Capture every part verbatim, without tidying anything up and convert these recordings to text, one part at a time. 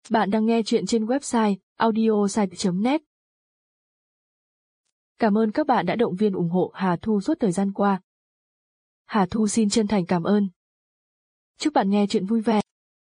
Bạn đang nghe chuyện trên website audiosite chấm net. Cảm ơn các bạn đã động viên ủng hộ Hà Thu suốt thời gian qua. Hà Thu xin chân thành cảm ơn. Chúc bạn nghe chuyện vui vẻ.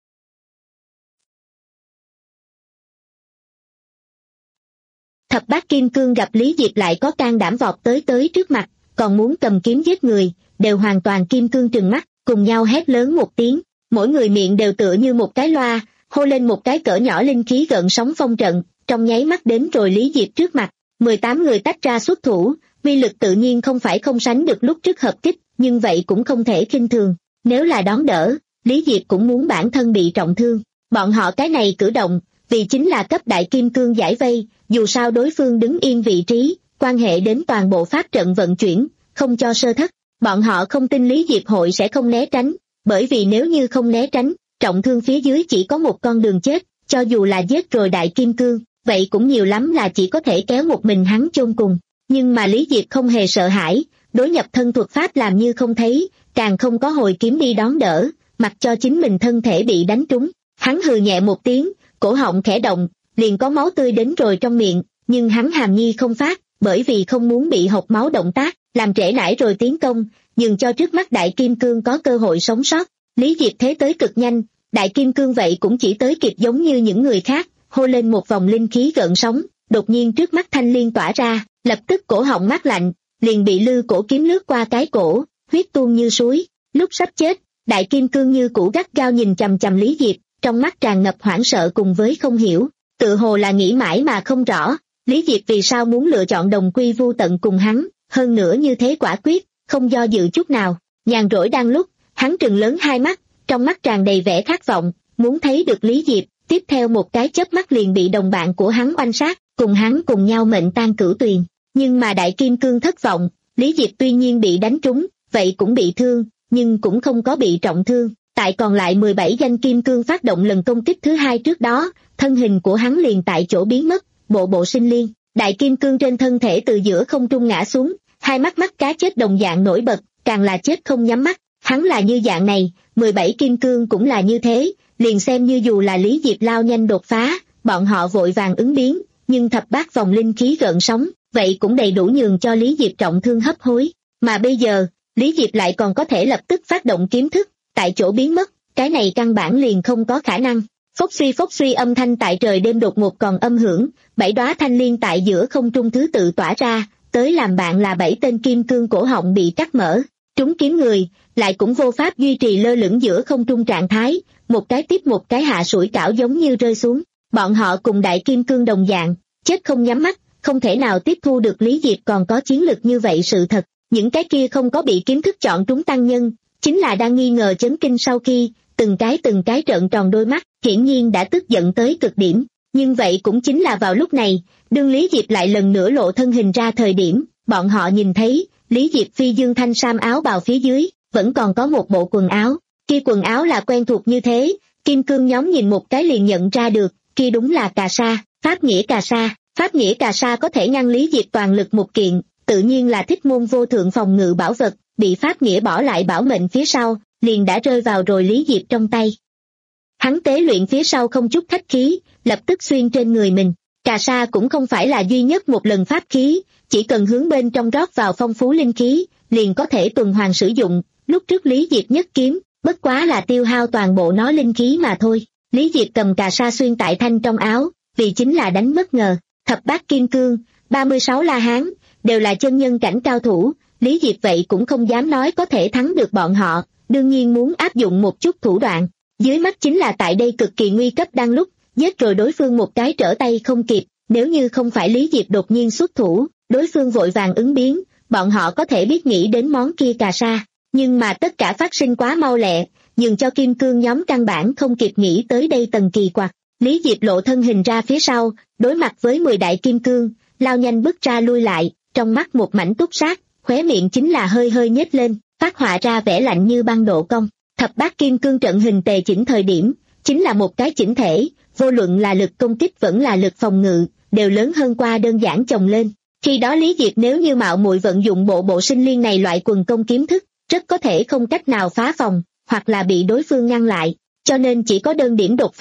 Thập bát kim cương gặp Lý Diệp lại có can đảm vọt tới tới trước mặt, còn muốn cầm kiếm giết người, đều hoàn toàn kim cương trừng mắt, cùng nhau hét lớn một tiếng, mỗi người miệng đều tựa như một cái loa, hô lên một cái cỡ nhỏ linh khí gợn sóng phong trận, trong nháy mắt đến rồi Lý Diệp trước mặt, mười tám người tách ra xuất thủ, uy lực tự nhiên không phải không sánh được lúc trước hợp kích, nhưng vậy cũng không thể khinh thường, nếu là đón đỡ, Lý Diệp cũng muốn bản thân bị trọng thương, bọn họ cái này cử động, vì chính là cấp đại kim cương giải vây, dù sao đối phương đứng yên vị trí, quan hệ đến toàn bộ pháp trận vận chuyển, không cho sơ thất, bọn họ không tin Lý Diệp hội sẽ không né tránh, bởi vì nếu như không né tránh, trọng thương phía dưới chỉ có một con đường chết, cho dù là giết rồi đại kim cương, vậy cũng nhiều lắm là chỉ có thể kéo một mình hắn chôn cùng, nhưng mà Lý Diệp không hề sợ hãi, đối nhập thân thuật pháp làm như không thấy, càng không có hồi kiếm đi đón đỡ, mặc cho chính mình thân thể bị đánh trúng, hắn hừ nhẹ một tiếng, cổ họng khẽ động, liền có máu tươi đến rồi trong miệng, nhưng hắn hàm nhi không phát, bởi vì không muốn bị hộc máu động tác, làm trễ nải rồi tiến công, nhường cho trước mắt đại kim cương có cơ hội sống sót. Lý Diệp thế tới cực nhanh, đại kim cương vậy cũng chỉ tới kịp giống như những người khác, hô lên một vòng linh khí gợn sóng, đột nhiên trước mắt thanh liên tỏa ra, lập tức cổ họng mát lạnh, liền bị lư cổ kiếm lướt qua cái cổ, huyết tuôn như suối, lúc sắp chết, đại kim cương như củ gắt gao nhìn chằm chằm Lý Diệp, trong mắt tràn ngập hoảng sợ cùng với không hiểu, tự hồ là nghĩ mãi mà không rõ, Lý Diệp vì sao muốn lựa chọn đồng quy vu tận cùng hắn, hơn nữa như thế quả quyết, không do dự chút nào, nhàn rỗi đang lúc, hắn trừng lớn hai mắt, trong mắt tràn đầy vẻ khát vọng, muốn thấy được Lý Diệp, tiếp theo một cái chớp mắt liền bị đồng bạn của hắn oanh sát, cùng hắn cùng nhau mệnh tan cửu tuyền, nhưng mà đại kim cương thất vọng, Lý Diệp tuy nhiên bị đánh trúng, vậy cũng bị thương, nhưng cũng không có bị trọng thương. Tại còn lại mười bảy danh kim cương phát động lần công kích thứ hai trước đó, thân hình của hắn liền tại chỗ biến mất, bộ bộ sinh liên, đại kim cương trên thân thể từ giữa không trung ngã xuống, hai mắt mắt cá chết đồng dạng nổi bật, càng là chết không nhắm mắt, hắn là như dạng này, mười bảy kim cương cũng là như thế, liền xem như dù là Lý Diệp lao nhanh đột phá, bọn họ vội vàng ứng biến, nhưng thập bát vòng linh khí gợn sóng, vậy cũng đầy đủ nhường cho Lý Diệp trọng thương hấp hối, mà bây giờ, Lý Diệp lại còn có thể lập tức phát động kiếm thức, tại chỗ biến mất, cái này căn bản liền không có khả năng. Phốc suy phốc suy âm thanh tại trời đêm đột ngột còn âm hưởng, bảy đóa thanh liên tại giữa không trung thứ tự tỏa ra, tới làm bạn là bảy tên kim cương cổ họng bị cắt mở, trúng kiếm người, lại cũng vô pháp duy trì lơ lửng giữa không trung trạng thái, một cái tiếp một cái hạ sủi cảo giống như rơi xuống, bọn họ cùng đại kim cương đồng dạng, chết không nhắm mắt, không thể nào tiếp thu được Lý Diệp còn có chiến lực như vậy sự thật, những cái kia không có bị kiếm thức chọn trúng tăng nhân, chính là đang nghi ngờ chấn kinh sau khi, từng cái từng cái trợn tròn đôi mắt, hiển nhiên đã tức giận tới cực điểm, nhưng vậy cũng chính là vào lúc này, đương Lý Diệp lại lần nữa lộ thân hình ra thời điểm, bọn họ nhìn thấy, Lý Diệp phi dương thanh sam áo bào phía dưới, vẫn còn có một bộ quần áo, kia quần áo là quen thuộc như thế, kim cương nhóm nhìn một cái liền nhận ra được, kia đúng là cà sa, pháp nghĩa cà sa, pháp nghĩa cà sa có thể ngăn Lý Diệp toàn lực một kiện, tự nhiên là thích môn vô thượng phòng ngự bảo vật, bị pháp nghĩa bỏ lại bảo mệnh phía sau, liền đã rơi vào rồi Lý Diệp trong tay. Hắn tế luyện phía sau không chút khách khí, lập tức xuyên trên người mình. Cà sa cũng không phải là duy nhất một lần pháp khí, chỉ cần hướng bên trong rót vào phong phú linh khí, liền có thể tuần hoàn sử dụng. Lúc trước Lý Diệp nhất kiếm, bất quá là tiêu hao toàn bộ nó linh khí mà thôi. Lý Diệp cầm cà sa xuyên tại thanh trong áo, vì chính là đánh bất ngờ. Thập bát kim cương, ba mươi sáu la hán, đều là chân nhân cảnh cao thủ, Lý Diệp vậy cũng không dám nói có thể thắng được bọn họ, đương nhiên muốn áp dụng một chút thủ đoạn. Dưới mắt chính là tại đây cực kỳ nguy cấp đang lúc, giết rồi đối phương một cái trở tay không kịp, nếu như không phải Lý Diệp đột nhiên xuất thủ, đối phương vội vàng ứng biến, bọn họ có thể biết nghĩ đến món kia cà sa, nhưng mà tất cả phát sinh quá mau lẹ, nhường cho kim cương nhóm căn bản không kịp nghĩ tới đây tầng kỳ quặc. Lý Diệp lộ thân hình ra phía sau, đối mặt với mười đại kim cương, lao nhanh bước ra lui lại, trong mắt một mảnh túc sát, khóe miệng chính là hơi hơi nhếch lên, phát họa ra vẻ lạnh như băng độ cong. Thập bát kim cương trận hình tề chỉnh thời điểm, chính là một cái chỉnh thể, vô luận là lực công kích vẫn là lực phòng ngự, đều lớn hơn qua đơn giản chồng lên. Khi đó Lý Diệp nếu như mạo muội vận dụng bộ bộ sinh liên này loại quần công kiếm thức, rất có thể không cách nào phá phòng, hoặc là bị đối phương ngăn lại, cho nên chỉ có đơn điểm đột phá,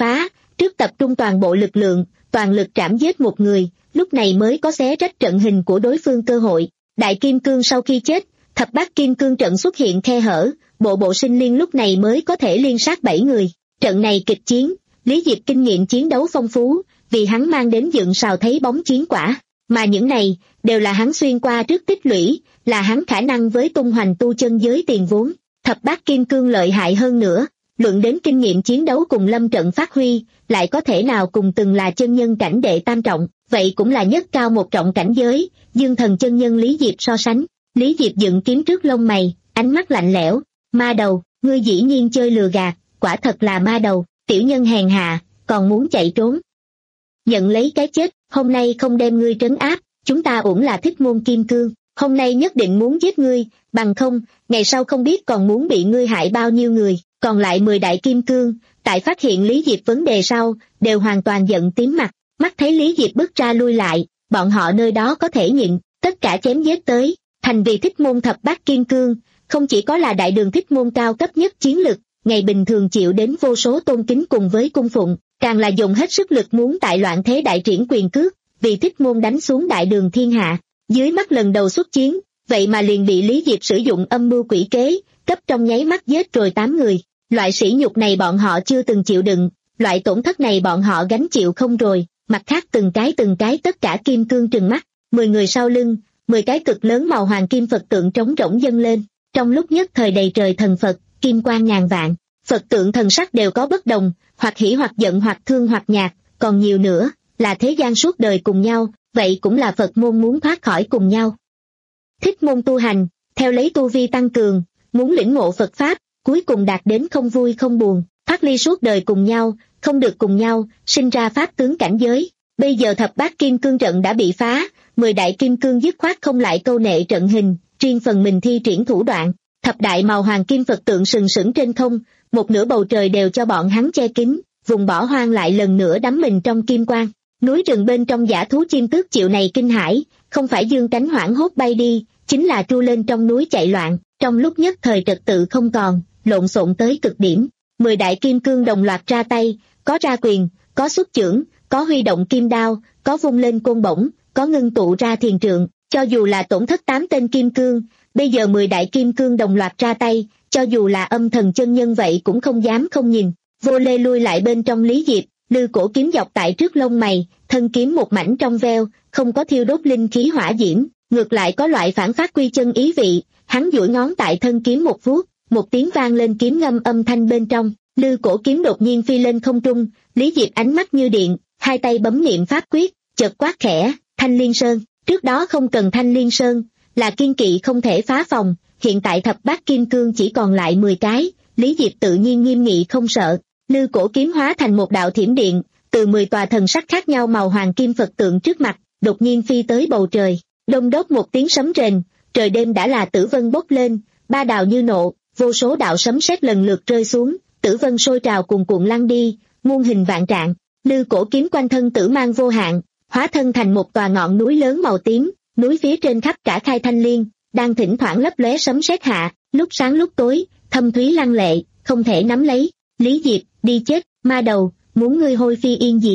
trước tập trung toàn bộ lực lượng, toàn lực trảm giết một người, lúc này mới có xé rách trận hình của đối phương cơ hội. Đại kim cương sau khi chết, thập bát kim cương trận xuất hiện khe hở, bộ bộ sinh liên lúc này mới có thể liên sát bảy người. Trận này kịch chiến, Lý Diệp kinh nghiệm chiến đấu phong phú, vì hắn mang đến dựng sào thấy bóng chiến quả, mà những này đều là hắn xuyên qua trước tích lũy, là hắn khả năng với tung hoành tu chân giới tiền vốn. Thập bát kim cương lợi hại hơn nữa, luận đến kinh nghiệm chiến đấu cùng lâm trận phát huy, lại có thể nào cùng từng là chân nhân cảnh đệ tam trọng, vậy cũng là nhất cao một trọng cảnh giới, dương thần chân nhân Lý Diệp so sánh. Lý Diệp dựng kiếm trước lông mày, ánh mắt lạnh lẽo, ma đầu, ngươi dĩ nhiên chơi lừa gạt, quả thật là ma đầu, tiểu nhân hèn hạ, còn muốn chạy trốn. Nhận lấy cái chết, hôm nay không đem ngươi trấn áp, chúng ta uổng là thích môn kim cương, hôm nay nhất định muốn giết ngươi, bằng không, ngày sau không biết còn muốn bị ngươi hại bao nhiêu người. Còn lại mười đại kim cương, tại phát hiện Lý Diệp vấn đề sau, đều hoàn toàn giận tím mặt, mắt thấy Lý Diệp bước ra lui lại, bọn họ nơi đó có thể nhịn, tất cả chém giết tới, thành vì thích môn thập bát kim cương, không chỉ có là đại đường thích môn cao cấp nhất chiến lực, ngày bình thường chịu đến vô số tôn kính cùng với cung phụng, càng là dùng hết sức lực muốn tại loạn thế đại triển quyền cước, vì thích môn đánh xuống đại đường thiên hạ. Dưới mắt lần đầu xuất chiến, vậy mà liền bị Lý Diệp sử dụng âm mưu quỷ kế, cấp trong nháy mắt giết rồi tám người. Loại sỉ nhục này bọn họ chưa từng chịu đựng, loại tổn thất này bọn họ gánh chịu không rồi. Mặt khác từng cái từng cái tất cả kim cương trừng mắt, mười người sau lưng, mười cái cực lớn màu hoàng kim Phật tượng trống rỗng dâng lên, trong lúc nhất thời đầy trời thần Phật, kim quang ngàn vạn, Phật tượng thần sắc đều có bất đồng, hoặc hỉ hoặc giận hoặc thương hoặc nhạc, còn nhiều nữa, là thế gian suốt đời cùng nhau, vậy cũng là Phật môn muốn thoát khỏi cùng nhau. Thích môn tu hành, theo lấy tu vi tăng cường, muốn lĩnh ngộ Phật Pháp, cuối cùng đạt đến không vui không buồn, thoát ly suốt đời cùng nhau, không được cùng nhau, sinh ra pháp tướng cảnh giới. Bây giờ thập bát kim cương trận đã bị phá, mười đại kim cương dứt khoát không lại câu nệ trận hình, riêng phần mình thi triển thủ đoạn. Thập đại màu hoàng kim Phật tượng sừng sững trên không, một nửa bầu trời đều cho bọn hắn che kín, vùng bỏ hoang lại lần nữa đắm mình trong kim quang. Núi rừng bên trong dã thú chim tước chịu này kinh hãi, không phải dương cánh hoảng hốt bay đi, chính là tru lên trong núi chạy loạn, trong lúc nhất thời trật tự không còn, lộn xộn tới cực điểm. Mười đại kim cương đồng loạt ra tay, có ra quyền, có xuất chưởng, có huy động kim đao, có vung lên côn bổng, có ngưng tụ ra thiền trượng. Cho dù là tổn thất tám tên kim cương, bây giờ mười đại kim cương đồng loạt ra tay, cho dù là âm thần chân nhân vậy cũng không dám không nhìn. Vô lê lui lại bên trong Lý Diệp, lư cổ kiếm dọc tại trước lông mày, thân kiếm một mảnh trong veo, không có thiêu đốt linh khí hỏa diễm, ngược lại có loại phản phát quy chân ý vị. Hắn duỗi ngón tại thân kiếm một vuốt, một tiếng vang lên kiếm ngâm âm thanh bên trong, lư cổ kiếm đột nhiên phi lên không trung. Lý Diệp ánh mắt như điện, hai tay bấm niệm pháp quyết, chợt quát khẽ, Thanh Liên Sơn. Trước đó không cần Thanh Liên Sơn, là kiên kỵ không thể phá phòng, hiện tại thập bát kim cương chỉ còn lại mười cái, Lý Diệp tự nhiên nghiêm nghị không sợ. Lư cổ kiếm hóa thành một đạo thiểm điện, từ mười tòa thần sắc khác nhau màu hoàng kim Phật tượng trước mặt, đột nhiên phi tới bầu trời. Đông đốt một tiếng sấm rền, trời đêm đã là tử vân bốc lên, ba đào như nộ, vô số đạo sấm sét lần lượt rơi xuống, tử vân sôi trào cuồn cuộn lăn đi, muôn hình vạn trạng. Lư cổ kiếm quanh thân tử mang vô hạn, hóa thân thành một tòa ngọn núi lớn màu tím, núi phía trên khắp cả khai thanh liên, đang thỉnh thoảng lấp lóe sấm sét hạ, lúc sáng lúc tối, thâm thúy lăng lệ, không thể nắm lấy. Lý Diệp, đi chết, ma đầu, muốn ngươi hôi phi yên diệt.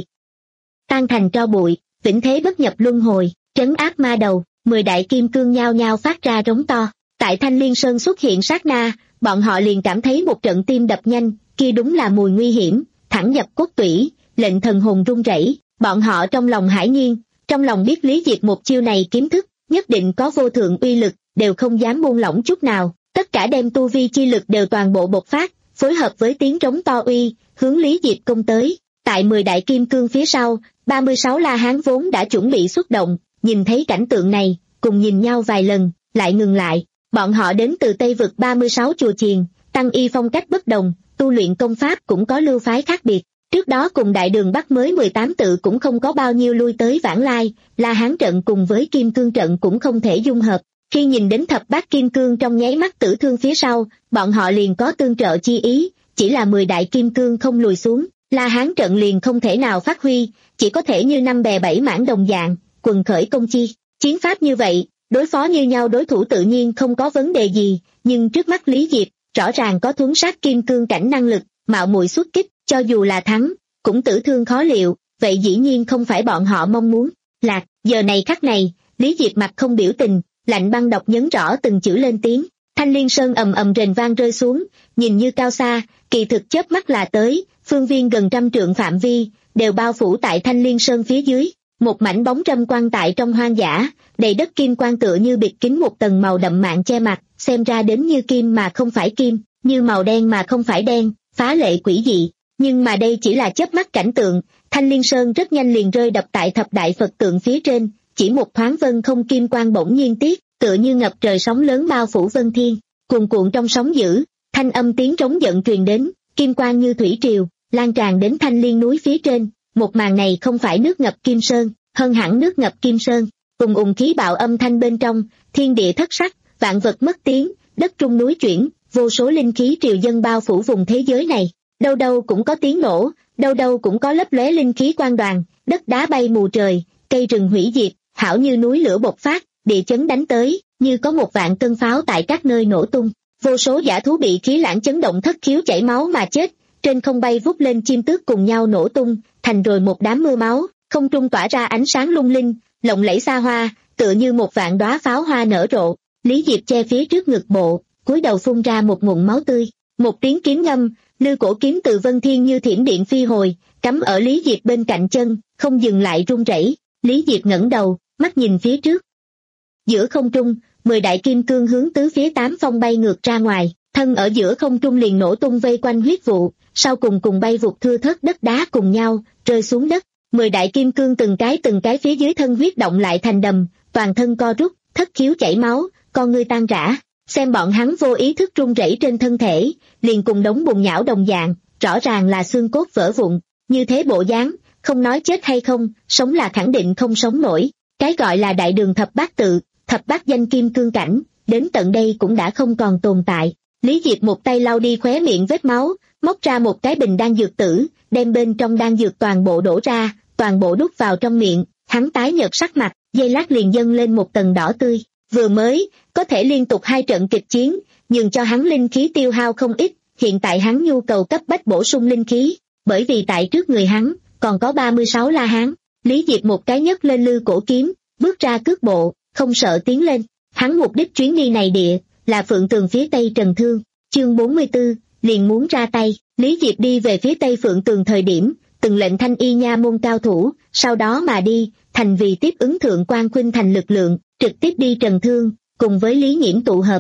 Tan thành tro bụi, vĩnh thế bất nhập luân hồi, trấn áp ma đầu, mười đại kim cương nhao nhao phát ra rống to. Tại Thanh Liên Sơn xuất hiện sát na, bọn họ liền cảm thấy một trận tim đập nhanh, kia đúng là mùi nguy hiểm, thẳng nhập cốt tủy, lệnh thần hồn run rẩy. Bọn họ trong lòng hải nhiên, trong lòng biết Lý Diệp một chiêu này kiếm thức, nhất định có vô thượng uy lực, đều không dám buông lỏng chút nào, tất cả đem tu vi chi lực đều toàn bộ bộc phát, phối hợp với tiếng trống to uy, hướng Lý Diệp công tới. Tại mười đại kim cương phía sau, ba mươi sáu la hán vốn đã chuẩn bị xuất động, nhìn thấy cảnh tượng này, cùng nhìn nhau vài lần, lại ngừng lại. Bọn họ đến từ Tây vực ba mươi sáu chùa chiền, tăng y phong cách bất đồng, tu luyện công pháp cũng có lưu phái khác biệt. Trước đó cùng đại đường Bắc mới mười tám tự cũng không có bao nhiêu lui tới vãng lai, La Hán trận cùng với Kim Cương trận cũng không thể dung hợp. Khi nhìn đến thập bát kim cương trong nháy mắt tử thương phía sau, bọn họ liền có tương trợ chi ý, chỉ là mười đại kim cương không lùi xuống, La Hán trận liền không thể nào phát huy, chỉ có thể như năm bè bảy mảng đồng dạng, quần khởi công chi. Chiến pháp như vậy, đối phó như nhau đối thủ tự nhiên không có vấn đề gì, nhưng trước mắt Lý Diệp, rõ ràng có thuấn sát kim cương cảnh năng lực, mạo muội xuất kích, cho dù là thắng, cũng tử thương khó liệu, vậy dĩ nhiên không phải bọn họ mong muốn. Lạc, giờ này khắc này, Lý Diệp mặt không biểu tình, lạnh băng độc nhấn rõ từng chữ lên tiếng. Thanh Liên Sơn ầm ầm rền vang rơi xuống, nhìn như cao xa, kỳ thực chớp mắt là tới, phương viên gần trăm trượng phạm vi, đều bao phủ tại Thanh Liên Sơn phía dưới. Một mảnh bóng râm quang tại trong hoang dã, đầy đất kim quang tựa như bịt kín một tầng màu đậm mạng che mặt, xem ra đến như kim mà không phải kim, như màu đen mà không phải đen, phá lệ quỷ dị. Nhưng mà đây chỉ là chớp mắt cảnh tượng, Thanh Liên Sơn rất nhanh liền rơi đập tại thập đại Phật tượng phía trên, chỉ một thoáng vân không kim quang bỗng nhiên tiết, tựa như ngập trời sóng lớn bao phủ vân thiên, cuồn cuộn trong sóng dữ, thanh âm tiếng trống giận truyền đến, kim quang như thủy triều, lan tràn đến Thanh Liên núi phía trên. Một màn này không phải nước ngập kim sơn, hơn hẳn nước ngập kim sơn, ùng ùng khí bạo âm thanh bên trong, thiên địa thất sắc, vạn vật mất tiếng, đất trung núi chuyển, vô số linh khí triều dân bao phủ vùng thế giới này, đâu đâu cũng có tiếng nổ, đâu đâu cũng có lấp lóe linh khí quang đoàn, đất đá bay mù trời, cây rừng hủy diệt, hảo như núi lửa bộc phát, địa chấn đánh tới, như có một vạn cơn pháo tại các nơi nổ tung, vô số dã thú bị khí lãng chấn động thất khiếu chảy máu mà chết, trên không bay vút lên chim tước cùng nhau nổ tung, thành rồi một đám mưa máu, không trung tỏa ra ánh sáng lung linh, lộng lẫy xa hoa, tựa như một vạn đóa pháo hoa nở rộ. Lý Diệp che phía trước ngực bộ, cúi đầu phun ra một ngụm máu tươi, một tiếng kiếm ngâm, lư cổ kiếm từ vân thiên như thiểm điện phi hồi, cắm ở Lý Diệp bên cạnh chân, không dừng lại run rẩy. Lý Diệp ngẩng đầu, mắt nhìn phía trước. Giữa không trung, mười đại kim cương hướng tứ phía tám phong bay ngược ra ngoài, thân ở giữa không trung liền nổ tung vây quanh huyết vụ, sau cùng cùng bay vụt thưa thớt đất đá cùng nhau, rơi xuống đất. Mười đại kim cương từng cái từng cái phía dưới thân huyết động lại thành đầm, toàn thân co rút, thất khiếu chảy máu, con ngươi tan rã. Xem bọn hắn vô ý thức run rẩy trên thân thể, liền cùng đống bùn nhão đồng dạng, rõ ràng là xương cốt vỡ vụn. Như thế bộ dáng, không nói chết hay không, sống là khẳng định không sống nổi. Cái gọi là đại đường thập bát tự, thập bát danh kim cương cảnh, đến tận đây cũng đã không còn tồn tại. Lý Diệp một tay lau đi khóe miệng vết máu, móc ra một cái bình đan dược tử, đem bên trong đan dược toàn bộ đổ ra, toàn bộ đút vào trong miệng, hắn tái nhợt sắc mặt, giây lát liền dâng lên một tầng đỏ tươi. Vừa mới, có thể liên tục hai trận kịch chiến, nhường cho hắn linh khí tiêu hao không ít, hiện tại hắn nhu cầu cấp bách bổ sung linh khí, bởi vì tại trước người hắn, còn có ba mươi sáu la hán. Lý Diệp một cái nhấc lên lư cổ kiếm, bước ra cước bộ, không sợ tiến lên. Hắn mục đích chuyến đi này địa, là Phượng Tường phía tây Trần Thương. Chương bốn mươi tư, liền muốn ra tay. Lý Diệp đi về phía tây Phượng Tường thời điểm, từng lệnh Thanh Y nha môn cao thủ, sau đó mà đi, thành vì tiếp ứng Thượng Quan Khuynh Thành lực lượng, trực tiếp đi Trần Thương, cùng với Lý Nghiễm tụ hợp.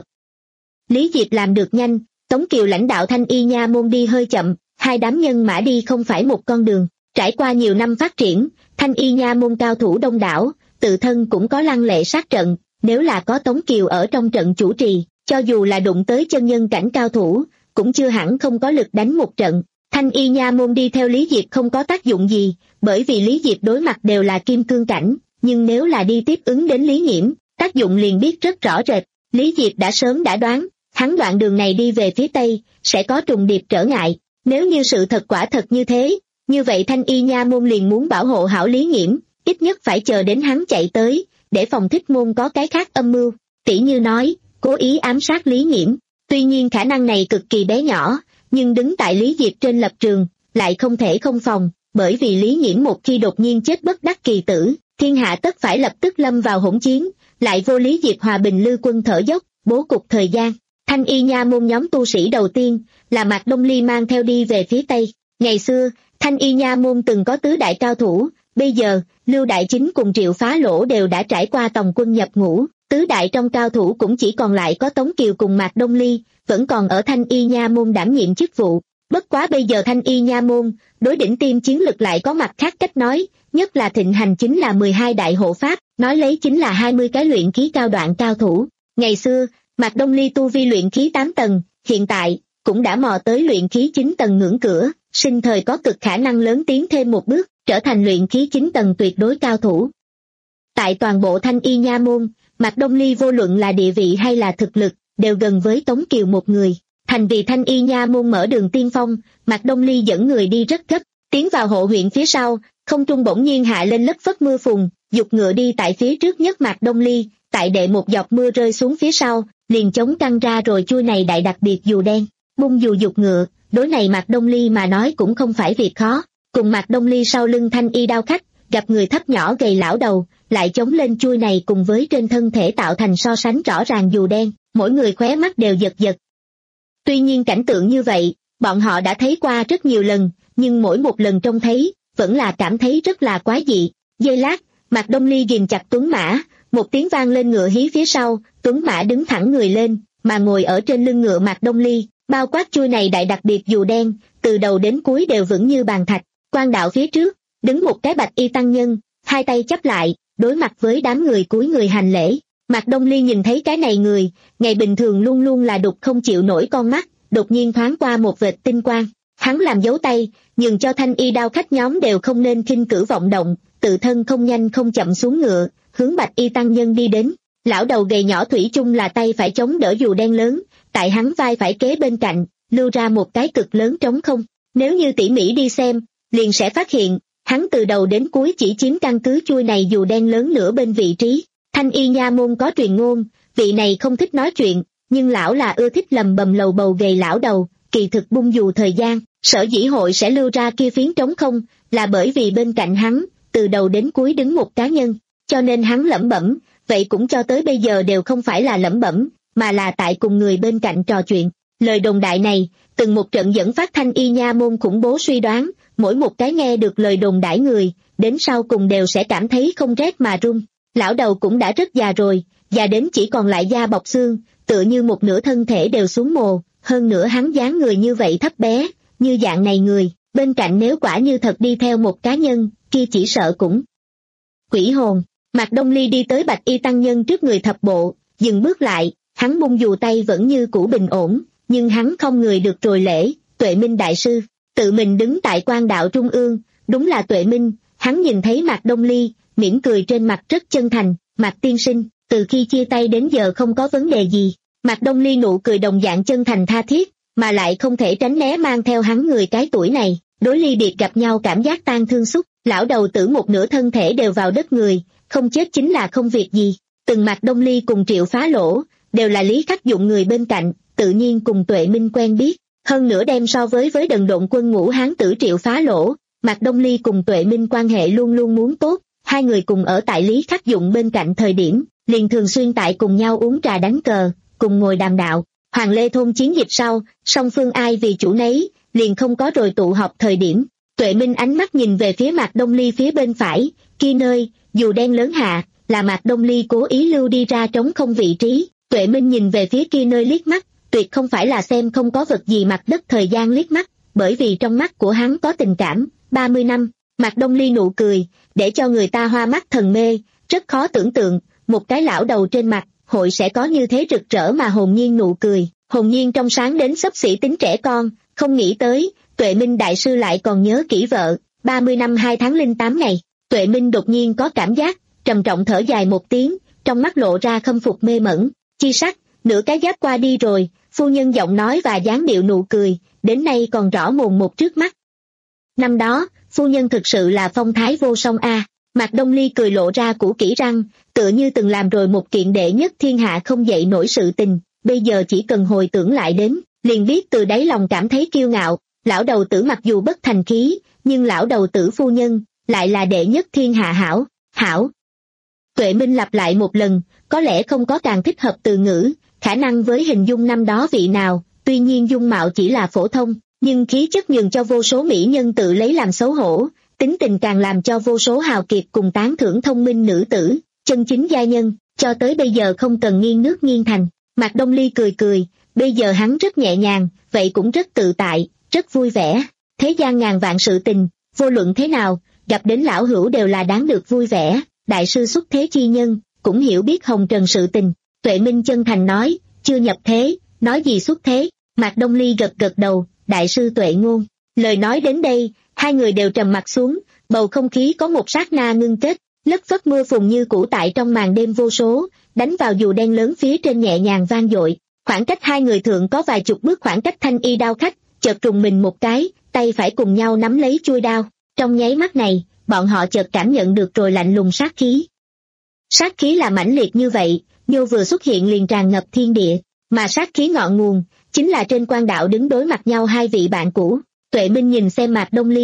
Lý Diệp làm được nhanh, Tống Kiều lãnh đạo Thanh Y nha môn đi hơi chậm, hai đám nhân mã đi không phải một con đường. Trải qua nhiều năm phát triển, Thanh Y nha môn cao thủ đông đảo, tự thân cũng có lăng lệ sát trận, nếu là có Tống Kiều ở trong trận chủ trì, cho dù là đụng tới chân nhân cảnh cao thủ, cũng chưa hẳn không có lực đánh một trận. Thanh Y nha môn đi theo Lý Diệp không có tác dụng gì, bởi vì Lý Diệp đối mặt đều là kim cương cảnh, nhưng nếu là đi tiếp ứng đến Lý Nghiễm, tác dụng liền biết rất rõ rệt. Lý Diệp đã sớm đã đoán, hắn đoạn đường này đi về phía Tây, sẽ có trùng điệp trở ngại. Nếu như sự thật quả thật như thế, như vậy Thanh Y nha môn liền muốn bảo hộ hảo Lý Nghiễm, ít nhất phải chờ đến hắn chạy tới, để phòng Thích môn có cái khác âm mưu, tỉ như nói, cố ý ám sát Lý Nghiễm. Tuy nhiên khả năng này cực kỳ bé nhỏ, nhưng đứng tại Lý Diệp trên lập trường, lại không thể không phòng, bởi vì Lý Nghiễm một khi đột nhiên chết bất đắc kỳ tử, thiên hạ tất phải lập tức lâm vào hỗn chiến, lại vô Lý Diệp hòa bình lưu quân thở dốc, bố cục thời gian. Thanh Y nha môn nhóm tu sĩ đầu tiên, là Mạc Đông Ly mang theo đi về phía Tây. Ngày xưa, Thanh Y nha môn từng có tứ đại cao thủ, bây giờ, Lưu Đại Chính cùng Triệu Phá Lỗ đều đã trải qua tòng quân nhập ngũ, tứ đại trong cao thủ cũng chỉ còn lại có Tống Kiều cùng Mạc Đông Ly, vẫn còn ở Thanh Y nha môn đảm nhiệm chức vụ. Bất quá bây giờ Thanh Y nha môn, đối đỉnh tiêm chiến lực lại có mặt khác cách nói, nhất là thịnh hành chính là mười hai đại hộ pháp, nói lấy chính là hai mươi cái luyện khí cao đoạn cao thủ. Ngày xưa, Mạc Đông Ly tu vi luyện khí tám tầng, hiện tại, cũng đã mò tới luyện khí chín tầng ngưỡng cửa, sinh thời có cực khả năng lớn tiến thêm một bước, trở thành luyện khí chín tầng tuyệt đối cao thủ. Tại toàn bộ Thanh Y nha môn, Mạc Đông Ly vô luận là địa vị hay là thực lực, đều gần với Tống Kiều một người. Thành vì Thanh Y nha môn mở đường tiên phong, Mạc Đông Ly dẫn người đi rất gấp, tiến vào hộ huyện phía sau, không trung bỗng nhiên hạ lên lất phất mưa phùn, dục ngựa đi tại phía trước nhất Mạc Đông Ly, tại đệ một giọt mưa rơi xuống phía sau, liền chống căng ra rồi chui này đại đặc biệt dù đen, bung dù dục ngựa, đối này Mạc Đông Ly mà nói cũng không phải việc khó. cùng Mạc Đông Ly sau lưng thanh y đao khách, gặp người thấp nhỏ gầy lão đầu, lại chống lên chuôi này cùng với trên thân thể tạo thành so sánh rõ ràng dù đen, mỗi người khóe mắt đều giật giật. Tuy nhiên cảnh tượng như vậy, bọn họ đã thấy qua rất nhiều lần, nhưng mỗi một lần trông thấy, vẫn là cảm thấy rất là quái dị. Giây lát, Mạc Đông Ly ghìm chặt tuấn mã, một tiếng vang lên ngựa hí phía sau, tuấn mã đứng thẳng người lên, mà ngồi ở trên lưng ngựa Mạc Đông Ly, bao quát chuôi này đại đặc biệt dù đen, từ đầu đến cuối đều vững như bàn thạch. Quan đạo phía trước, đứng một cái bạch y tăng nhân, hai tay chắp lại, đối mặt với đám người cúi người hành lễ. Mạc Đông Ly nhìn thấy cái này người, ngày bình thường luôn luôn là đục không chịu nổi con mắt, đột nhiên thoáng qua một vệt tinh quang. Hắn làm dấu tay, nhường cho thanh y đao khách nhóm đều không nên khinh cử vọng động, tự thân không nhanh không chậm xuống ngựa, hướng bạch y tăng nhân đi đến. Lão đầu gầy nhỏ thủy chung là tay phải chống đỡ dù đen lớn, tại hắn vai phải kế bên cạnh, lưu ra một cái cực lớn trống không. Nếu như tỉ mỉ đi xem, liền sẽ phát hiện, hắn từ đầu đến cuối chỉ chiếm căn cứ chuôi này dù đen lớn nửa bên vị trí. Thanh y nha môn có truyền ngôn, vị này không thích nói chuyện, nhưng lão là ưa thích lầm bầm lầu bầu gầy lão đầu, kỳ thực bung dù thời gian, sở dĩ hội sẽ lưu ra kia phiến trống không, là bởi vì bên cạnh hắn, từ đầu đến cuối đứng một cá nhân, cho nên hắn lẩm bẩm, vậy cũng cho tới bây giờ đều không phải là lẩm bẩm, mà là tại cùng người bên cạnh trò chuyện. Lời đồn đại này, từng một trận dẫn phát thanh y nha môn khủng bố suy đoán, mỗi một cái nghe được lời đồn đại người, đến sau cùng đều sẽ cảm thấy không rét mà run. Lão đầu cũng đã rất già rồi, già đến chỉ còn lại da bọc xương, tựa như một nửa thân thể đều xuống mồ, hơn nữa hắn dáng người như vậy thấp bé, như dạng này người, bên cạnh nếu quả như thật đi theo một cá nhân, kia chỉ sợ cũng quỷ hồn. Mạc Đông Ly đi tới bạch y tăng nhân trước người thập bộ, dừng bước lại, hắn bung dù tay vẫn như cũ bình ổn, nhưng hắn không người được rồi lễ. Tuệ Minh đại sư, tự mình đứng tại quan đạo trung ương, đúng là Tuệ Minh. Hắn nhìn thấy Mạc Đông Ly, mỉm cười trên mặt rất chân thành. Mạc tiên sinh, từ khi chia tay đến giờ không có vấn đề gì. Mạc Đông Ly nụ cười đồng dạng chân thành tha thiết, mà lại không thể tránh né mang theo hắn người cái tuổi này, đối ly biệt gặp nhau cảm giác tan thương xúc. Lão đầu tử một nửa thân thể đều vào đất người, không chết chính là không việc gì. Từng Mạc Đông Ly cùng Triệu Phá Lỗ, đều là Lý Khắc Dụng người bên cạnh, tự nhiên cùng Tuệ Minh quen biết. Hơn nữa đem so với với đần độn quân ngũ hán tử Triệu Phá Lỗ, Mạc Đông Ly cùng Tuệ Minh quan hệ luôn luôn muốn tốt. Hai người cùng ở tại Lý Khắc Dụng bên cạnh thời điểm, liền thường xuyên tại cùng nhau uống trà đánh cờ, cùng ngồi đàm đạo. Hoàng Lê thôn chiến dịch sau, song phương ai vì chủ nấy, liền không có rồi tụ họp thời điểm. Tuệ Minh ánh mắt nhìn về phía Mạc Đông Ly phía bên phải, kia nơi, dù đen lớn hạ, là Mạc Đông Ly cố ý lưu đi ra trống không vị trí. Tuệ Minh nhìn về phía kia nơi liếc mắt, tuyệt không phải là xem không có vật gì mặt đất thời gian liếc mắt, bởi vì trong mắt của hắn có tình cảm. ba mươi năm, Mạc Đông Ly nụ cười, để cho người ta hoa mắt thần mê, rất khó tưởng tượng, một cái lão đầu trên mặt, hội sẽ có như thế rực rỡ mà hồn nhiên nụ cười, hồn nhiên trong sáng đến xấp xỉ tính trẻ con. Không nghĩ tới, Tuệ Minh đại sư lại còn nhớ kỹ vợ. ba mươi năm hai tháng linh tám ngày, Tuệ Minh đột nhiên có cảm giác, trầm trọng thở dài một tiếng, trong mắt lộ ra khâm phục mê mẩn, chi sắc. Nửa cái giáp qua đi rồi, phu nhân giọng nói và dáng điệu nụ cười, đến nay còn rõ mồn một trước mắt. Năm đó, phu nhân thực sự là phong thái vô song a. Mạc Đông Ly cười lộ ra củ kỹ răng, tựa như từng làm rồi một kiện đệ nhất thiên hạ không dậy nổi sự tình, bây giờ chỉ cần hồi tưởng lại đến, liền biết từ đáy lòng cảm thấy kiêu ngạo. Lão đầu tử mặc dù bất thành khí, nhưng lão đầu tử phu nhân, lại là đệ nhất thiên hạ hảo, hảo. Tuệ Minh lặp lại một lần, có lẽ không có càng thích hợp từ ngữ, khả năng với hình dung năm đó vị nào, tuy nhiên dung mạo chỉ là phổ thông, nhưng khí chất nhường cho vô số mỹ nhân tự lấy làm xấu hổ, tính tình càng làm cho vô số hào kiệt cùng tán thưởng thông minh nữ tử, chân chính gia nhân, cho tới bây giờ không cần nghiêng nước nghiêng thành. Mạc Đông Ly cười cười, bây giờ hắn rất nhẹ nhàng, vậy cũng rất tự tại, rất vui vẻ. Thế gian ngàn vạn sự tình, vô luận thế nào, gặp đến lão hữu đều là đáng được vui vẻ. Đại sư xuất thế chi nhân, cũng hiểu biết hồng trần sự tình. Tuệ Minh chân thành nói, chưa nhập thế, nói gì xuất thế. Mạc Đông Ly gật gật đầu, đại sư tuệ ngôn. Lời nói đến đây, hai người đều trầm mặt xuống, bầu không khí có một sát na ngưng kết, lất phất mưa phùn như cũ tại trong màn đêm vô số, đánh vào dù đen lớn phía trên nhẹ nhàng vang dội. Khoảng cách hai người thượng có vài chục bước khoảng cách thanh y đao khách, chợt trùng mình một cái, tay phải cùng nhau nắm lấy chuôi đao. Trong nháy mắt này, bọn họ chợt cảm nhận được rồi lạnh lùng sát khí. Sát khí là mãnh liệt như vậy, nhô vừa xuất hiện liền tràn ngập thiên địa, mà sát khí ngọn nguồn, chính là trên quan đạo đứng đối mặt nhau hai vị bạn cũ. Tuệ Minh nhìn xem Mạc Đông Ly,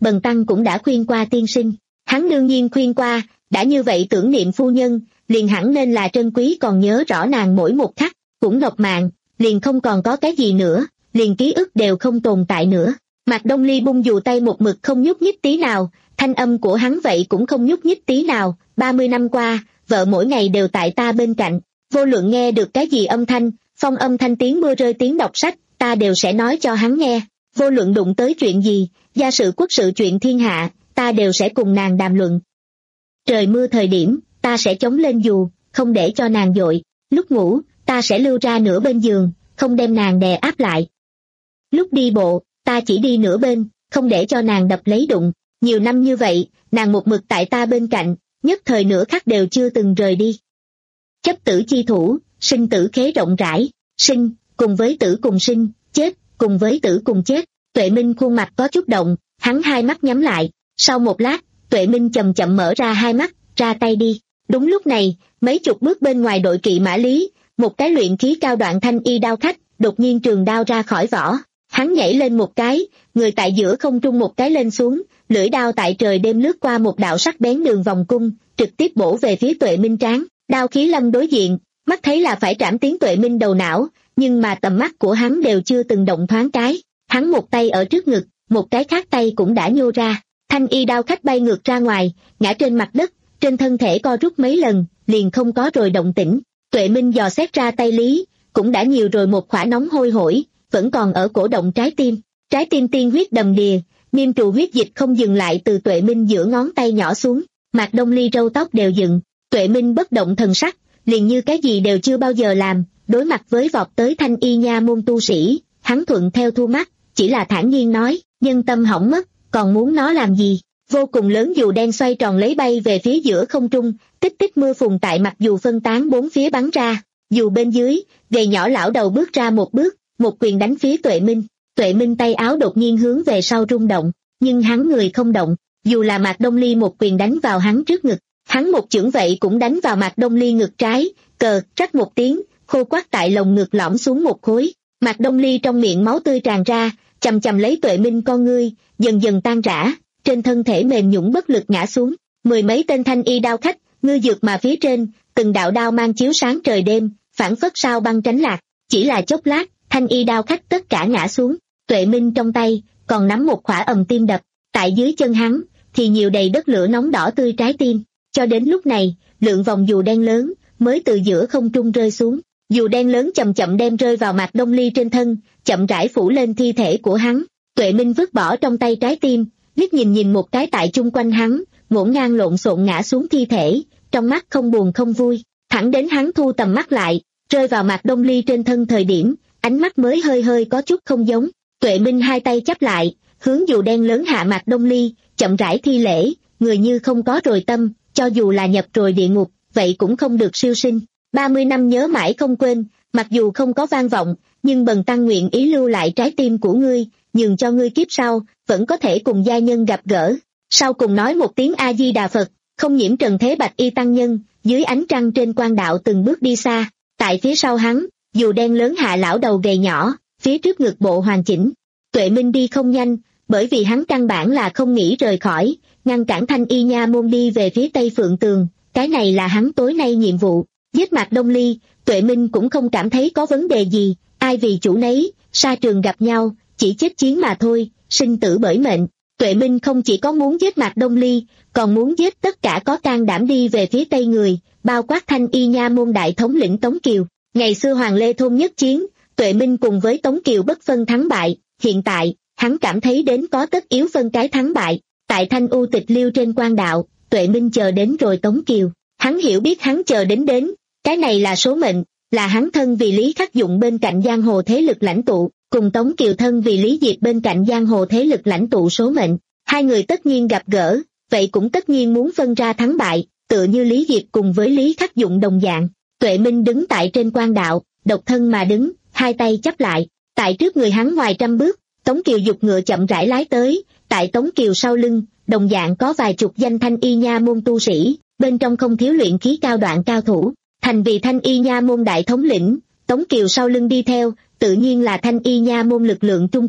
Bần tăng cũng đã khuyên qua tiên sinh. Hắn đương nhiên khuyên qua, đã như vậy tưởng niệm phu nhân, liền hẳn nên là trân quý còn nhớ rõ nàng mỗi một khắc, cũng nộp mạng, liền không còn có cái gì nữa, liền ký ức đều không tồn tại nữa. Mạc Đông Ly bung dù tay một mực không nhúc nhích tí nào, thanh âm của hắn vậy cũng không nhúc nhích tí nào. Ba mươi năm qua, vợ mỗi ngày đều tại ta bên cạnh, vô luận nghe được cái gì âm thanh, phong âm thanh tiếng mưa rơi tiếng đọc sách, ta đều sẽ nói cho hắn nghe. Vô luận đụng tới chuyện gì, gia sự quốc sự chuyện thiên hạ, ta đều sẽ cùng nàng đàm luận. Trời mưa thời điểm, ta sẽ chống lên dù, không để cho nàng dội. Lúc ngủ, ta sẽ lưu ra nửa bên giường, không đem nàng đè áp lại. Lúc đi bộ, ta chỉ đi nửa bên, không để cho nàng đập lấy đụng. Nhiều năm như vậy, nàng một mực tại ta bên cạnh, nhất thời nửa khắc đều chưa từng rời đi. Chấp tử chi thủ, sinh tử khế rộng rãi, sinh, cùng với tử cùng sinh, chết, cùng với tử cùng chết. Tuệ Minh khuôn mặt có chút động, hắn hai mắt nhắm lại. Sau một lát, Tuệ Minh chậm chậm mở ra hai mắt, ra tay đi. Đúng lúc này, mấy chục bước bên ngoài đội kỵ mã lý, một cái luyện khí cao đoạn thanh y đao khách, đột nhiên trường đao ra khỏi vỏ. Hắn nhảy lên một cái, người tại giữa không trung một cái lên xuống, lưỡi đao tại trời đêm lướt qua một đạo sắc bén đường vòng cung, trực tiếp bổ về phía Tuệ Minh trán. Đao khí lâm đối diện, mắt thấy là phải trảm tiến Tuệ Minh đầu não, nhưng mà tầm mắt của hắn đều chưa từng động thoáng cái. Hắn một tay ở trước ngực, một cái khác tay cũng đã nhô ra. Thanh y đao khách bay ngược ra ngoài, ngã trên mặt đất, trên thân thể co rút mấy lần, liền không có rồi động tĩnh. Tuệ Minh dò xét ra tay lý, cũng đã nhiều rồi một khỏa nóng hôi hổi, vẫn còn ở cổ động trái tim. Trái tim tiên huyết đầm đìa, niêm trụ huyết dịch không dừng lại từ Tuệ Minh giữa ngón tay nhỏ xuống. Mạc Đông Ly râu tóc đều dựng. Tuệ Minh bất động thần sắc, liền như cái gì đều chưa bao giờ làm. Đối mặt với vọt tới thanh y nha môn tu sĩ, hắn thuận theo thu mắt, chỉ là thản nhiên nói, nhân tâm hỏng mất, còn muốn nó làm gì? Vô cùng lớn dù đen xoay tròn lấy bay về phía giữa không trung, tích tích mưa phùn tại mặt dù phân tán bốn phía bắn ra. Dù bên dưới, gầy nhỏ lão đầu bước ra một bước, một quyền đánh phía Tuệ Minh. Tuệ Minh tay áo đột nhiên hướng về sau rung động, nhưng hắn người không động. Dù là Mạc Đông Ly một quyền đánh vào hắn trước ngực, hắn một chưởng vậy cũng đánh vào Mạc Đông Ly ngực trái, cờ, rắc một tiếng, khô quắt tại lồng ngực lõm xuống một khối. Mạc Đông Ly trong miệng máu tươi tràn ra, chầm chầm lấy Tuệ Minh con ngươi, dần dần tan rã, trên thân thể mềm nhũn bất lực ngã xuống. Mười mấy tên thanh y đao khách, ngư dược mà phía trên, từng đạo đao mang chiếu sáng trời đêm, phảng phất sao băng tránh lạc. Chỉ là chốc lát, thanh y đao khách tất cả ngã xuống. Tuệ Minh trong tay còn nắm một khỏa ầm tim đập, tại dưới chân hắn thì nhiều đầy đất lửa nóng đỏ tươi trái tim. Cho đến lúc này, lượng vòng dù đen lớn mới từ giữa không trung rơi xuống. Dù đen lớn chậm chậm đem rơi vào Mạc Đông Ly trên thân, chậm rãi phủ lên thi thể của hắn. Tuệ Minh vứt bỏ trong tay trái tim, liếc nhìn nhìn một cái tại chung quanh hắn, ngổn ngang lộn xộn ngã xuống thi thể, trong mắt không buồn không vui. Thẳng đến hắn thu tầm mắt lại, rơi vào Mạc Đông Ly trên thân thời điểm, ánh mắt mới hơi hơi có chút không giống. Tuệ Minh hai tay chắp lại, hướng dù đen lớn hạ Mạc Đông Ly, chậm rãi thi lễ, người như không có rồi tâm, cho dù là nhập rồi địa ngục, vậy cũng không được siêu sinh. Ba mươi năm nhớ mãi không quên, mặc dù không có vang vọng, nhưng bần tăng nguyện ý lưu lại trái tim của ngươi, nhường cho ngươi kiếp sau, vẫn có thể cùng gia nhân gặp gỡ. Sau cùng nói một tiếng A-di-đà Phật, không nhiễm trần thế bạch y tăng nhân, dưới ánh trăng trên quan đạo từng bước đi xa. Tại phía sau hắn, dù đen lớn hạ lão đầu gầy nhỏ, phía trước ngực bộ hoàn chỉnh. Tuệ Minh đi không nhanh, bởi vì hắn căn bản là không nghĩ rời khỏi, ngăn cản thanh y nha môn đi về phía tây Phượng Tường. Cái này là hắn tối nay nhiệm vụ. Giết Mạc Đông Ly, Tuệ Minh cũng không cảm thấy có vấn đề gì, ai vì chủ nấy, sa trường gặp nhau, chỉ chết chiến mà thôi, sinh tử bởi mệnh. Tuệ Minh không chỉ có muốn giết Mạc Đông Ly, còn muốn giết tất cả có can đảm đi về phía tây người, bao quát thanh y nha môn đại thống lĩnh Tống Kiều. Ngày xưa Hoàng Lê Thôn nhất chiến, Tuệ Minh cùng với Tống Kiều bất phân thắng bại, hiện tại, hắn cảm thấy đến có tất yếu phân cái thắng bại. Tại Thanh U Tịch Liêu trên quan đạo, Tuệ Minh chờ đến rồi Tống Kiều. Hắn hiểu biết hắn chờ đến đến, cái này là số mệnh, là hắn thân vì Lý Khắc Dụng bên cạnh giang hồ thế lực lãnh tụ, cùng Tống Kiều thân vì Lý Diệp bên cạnh giang hồ thế lực lãnh tụ số mệnh. Hai người tất nhiên gặp gỡ, vậy cũng tất nhiên muốn phân ra thắng bại, tựa như Lý Diệp cùng với Lý Khắc Dụng đồng dạng. Tuệ Minh đứng tại trên quan đạo, độc thân mà đứng, hai tay chắp lại, tại trước người hắn ngoài trăm bước, Tống Kiều dục ngựa chậm rãi lái tới, tại Tống Kiều sau lưng, đồng dạng có vài chục danh thanh y nha môn tu sĩ, bên trong không thiếu luyện khí cao đoạn cao thủ. Thành vì thanh y nha môn đại thống lĩnh, Tống Kiều sau lưng đi theo, tự nhiên là thanh y nha môn lực lượng trung kiên.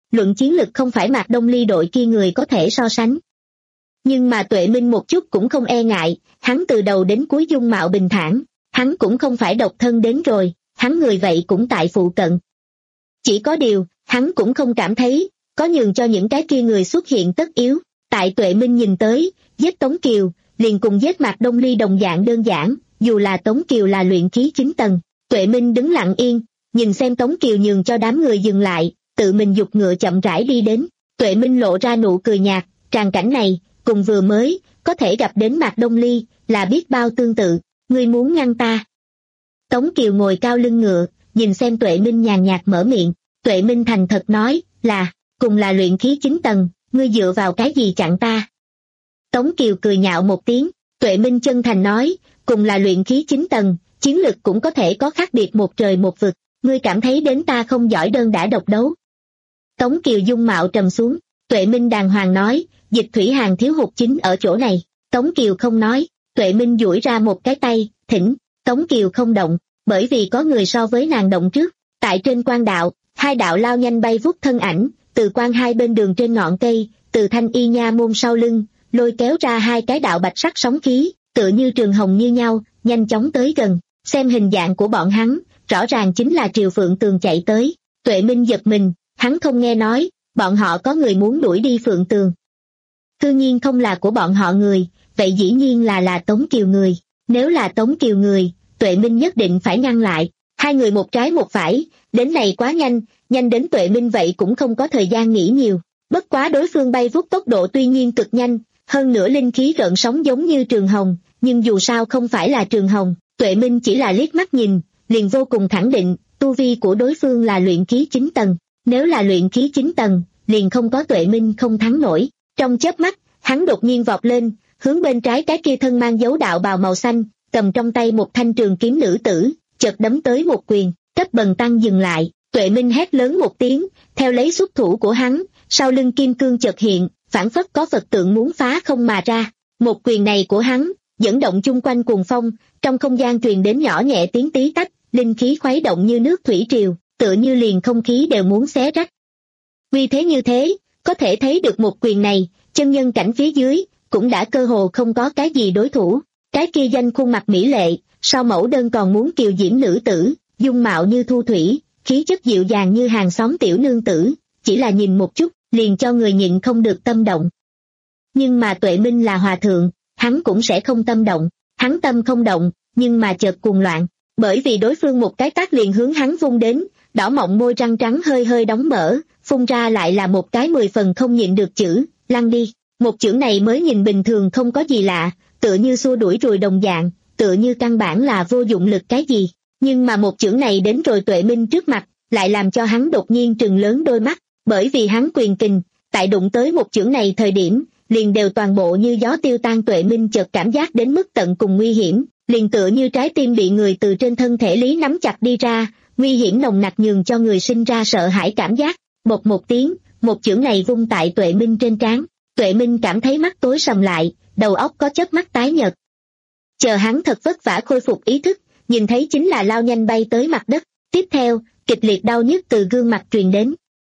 luận chiến lực không phải Mạc Đông Ly đội kia người có thể so sánh. Nhưng mà Tuệ Minh một chút cũng không e ngại, hắn từ đầu đến cuối dung mạo bình thản, hắn cũng không phải độc thân đến rồi, hắn người vậy cũng tại phụ cận. Chỉ có điều, hắn cũng không cảm thấy, có nhường cho những cái kia người xuất hiện tất yếu, tại Tuệ Minh nhìn tới, giết Tống Kiều, liền cùng giết Mạc Đông Ly đồng dạng đơn giản, dù là Tống Kiều là luyện khí chín tầng. Tuệ Minh đứng lặng yên, nhìn xem Tống Kiều nhường cho đám người dừng lại, tự mình giục ngựa chậm rãi đi đến. Tuệ Minh lộ ra nụ cười nhạt, tràng cảnh này, cùng vừa mới, có thể gặp đến Mạc Đông Ly, là biết bao tương tự, ngươi muốn ngăn ta. Tống Kiều ngồi cao lưng ngựa, nhìn xem Tuệ Minh nhàn nhạt mở miệng, Tuệ Minh thành thật nói, là, cùng là luyện khí chín tầng, ngươi dựa vào cái gì chặn ta? Tống Kiều cười nhạo một tiếng, Tuệ Minh chân thành nói, cùng là luyện khí chín tầng, chiến lực cũng có thể có khác biệt một trời một vực, ngươi cảm thấy đến ta không giỏi đơn đã độc đấu. Tống Kiều dung mạo trầm xuống, Tuệ Minh đàng hoàng nói, Dịch Thủy Hàn thiếu hụt chính ở chỗ này. Tống Kiều không nói, Tuệ Minh duỗi ra một cái tay, thỉnh. Tống Kiều không động, bởi vì có người so với nàng động trước. Tại trên quan đạo, hai đạo lao nhanh bay vút thân ảnh, từ quan hai bên đường trên ngọn cây, từ Thanh Y nha môn sau lưng, lôi kéo ra hai cái đạo bạch sắc sóng khí, tựa như trường hồng như nhau, nhanh chóng tới gần. Xem hình dạng của bọn hắn, rõ ràng chính là Triều Phượng Tường chạy tới. Tuệ Minh giật mình, hắn không nghe nói, bọn họ có người muốn đuổi đi Phượng Tường. Cư nhiên không là của bọn họ người, vậy dĩ nhiên là là Tống Kiều người. Nếu là Tống Kiều người, Tuệ Minh nhất định phải ngăn lại. Hai người một trái một phải, đến này quá nhanh, nhanh đến Tuệ Minh vậy cũng không có thời gian nghĩ nhiều. Bất quá đối phương bay vút tốc độ tuy nhiên cực nhanh, hơn nữa linh khí gợn sóng giống như trường hồng, nhưng dù sao không phải là trường hồng, Tuệ Minh chỉ là liếc mắt nhìn, liền vô cùng khẳng định, tu vi của đối phương là luyện khí chín tầng. Nếu là luyện khí chín tầng, liền không có Tuệ Minh không thắng nổi. Trong chớp mắt, hắn đột nhiên vọt lên, hướng bên trái cái kia thân mang dấu đạo bào màu xanh, cầm trong tay một thanh trường kiếm nữ tử, chợt đấm tới một quyền, cấp bần tăng dừng lại. Tuệ Minh hét lớn một tiếng, theo lấy xuất thủ của hắn, sau lưng kim cương chợt hiện, phảng phất có Phật tượng muốn phá không mà ra. Một quyền này của hắn, dẫn động chung quanh cuồng phong, trong không gian truyền đến nhỏ nhẹ tiếng tí tách, linh khí khuấy động như nước thủy triều, tựa như liền không khí đều muốn xé rách. Vì thế như thế, có thể thấy được một quyền này, chân nhân cảnh phía dưới, cũng đã cơ hồ không có cái gì đối thủ. Cái kia danh khuôn mặt mỹ lệ, so mẫu đơn còn muốn kiều diễm nữ tử, dung mạo như thu thủy, khí chất dịu dàng như hàng xóm tiểu nương tử, chỉ là nhìn một chút, liền cho người nhịn không được tâm động. Nhưng mà Tuệ Minh là hòa thượng, hắn cũng sẽ không tâm động, hắn tâm không động, nhưng mà chợt cuồng loạn, bởi vì đối phương một cái tát liền hướng hắn vung đến, đỏ mọng môi răng trắng hơi hơi đóng mở, phun ra lại là một cái mười phần không nhịn được chữ, lăn đi. Một chữ này mới nhìn bình thường không có gì lạ, tựa như xua đuổi ruồi đồng dạng, tựa như căn bản là vô dụng lực cái gì. Nhưng mà một chữ này đến rồi Tuệ Minh trước mặt, lại làm cho hắn đột nhiên trừng lớn đôi mắt, bởi vì hắn quyền kình, tại đụng tới một chữ này thời điểm, liền đều toàn bộ như gió tiêu tan. Tuệ Minh chợt cảm giác đến mức tận cùng nguy hiểm, liền tựa như trái tim bị người từ trên thân thể lý nắm chặt đi ra, nguy hiểm nồng nặc nhường cho người sinh ra sợ hãi cảm giác. Một một tiếng, một chữ này vung tại Tuệ Minh trên trán. Tuệ Minh cảm thấy mắt tối sầm lại, đầu óc có chớp mắt tái nhợt. Chờ hắn thật vất vả khôi phục ý thức, nhìn thấy chính là lao nhanh bay tới mặt đất. Tiếp theo, kịch liệt đau nhức từ gương mặt truyền đến.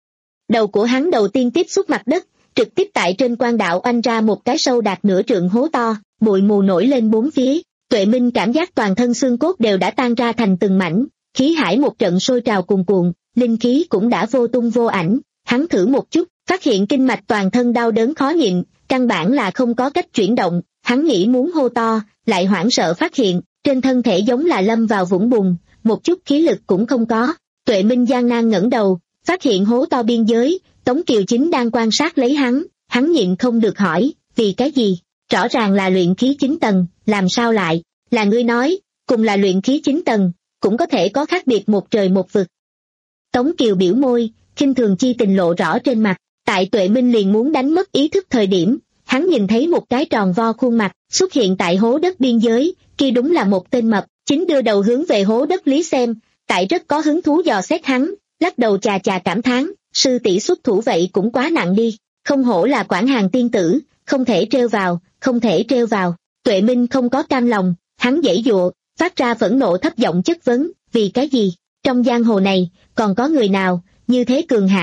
Đầu của hắn đầu tiên tiếp xúc mặt đất, trực tiếp tại trên quan đạo oanh ra một cái sâu đạt nửa trượng hố to, bụi mù nổi lên bốn phía. Tuệ Minh cảm giác toàn thân xương cốt đều đã tan ra thành từng mảnh, khí hải một trận sôi trào cuồn cuộn, linh khí cũng đã vô tung vô ảnh. Hắn thử một chút, phát hiện kinh mạch toàn thân đau đớn khó nhịn, căn bản là không có cách chuyển động. Hắn nghĩ muốn hô to, lại hoảng sợ phát hiện, trên thân thể giống là lâm vào vũng bùn, một chút khí lực cũng không có. Tuệ Minh gian nan ngẩng đầu, phát hiện hố to biên giới, Tống Kiều chính đang quan sát lấy hắn, hắn nhịn không được hỏi, vì cái gì? Rõ ràng là luyện khí chín tầng, làm sao lại, là ngươi nói, cùng là luyện khí chín tầng, cũng có thể có khác biệt một trời một vực. Tống Kiều biểu môi, khinh thường chi tình lộ rõ trên mặt, tại Tuệ Minh liền muốn đánh mất ý thức thời điểm, hắn nhìn thấy một cái tròn vo khuôn mặt, xuất hiện tại hố đất biên giới, kia đúng là một tên mập, chính đưa đầu hướng về hố đất lý xem, tại rất có hứng thú dò xét hắn, lắc đầu chà chà cảm thán, sư tỷ xuất thủ vậy cũng quá nặng đi, không hổ là Quảng Hàn tiên tử, không thể trêu vào, không thể trêu vào. Tuệ Minh không có cam lòng, hắn giãy giụa, phát ra phẫn nộ thấp giọng chất vấn, vì cái gì, trong giang hồ này, còn có người nào, như thế cường hãn,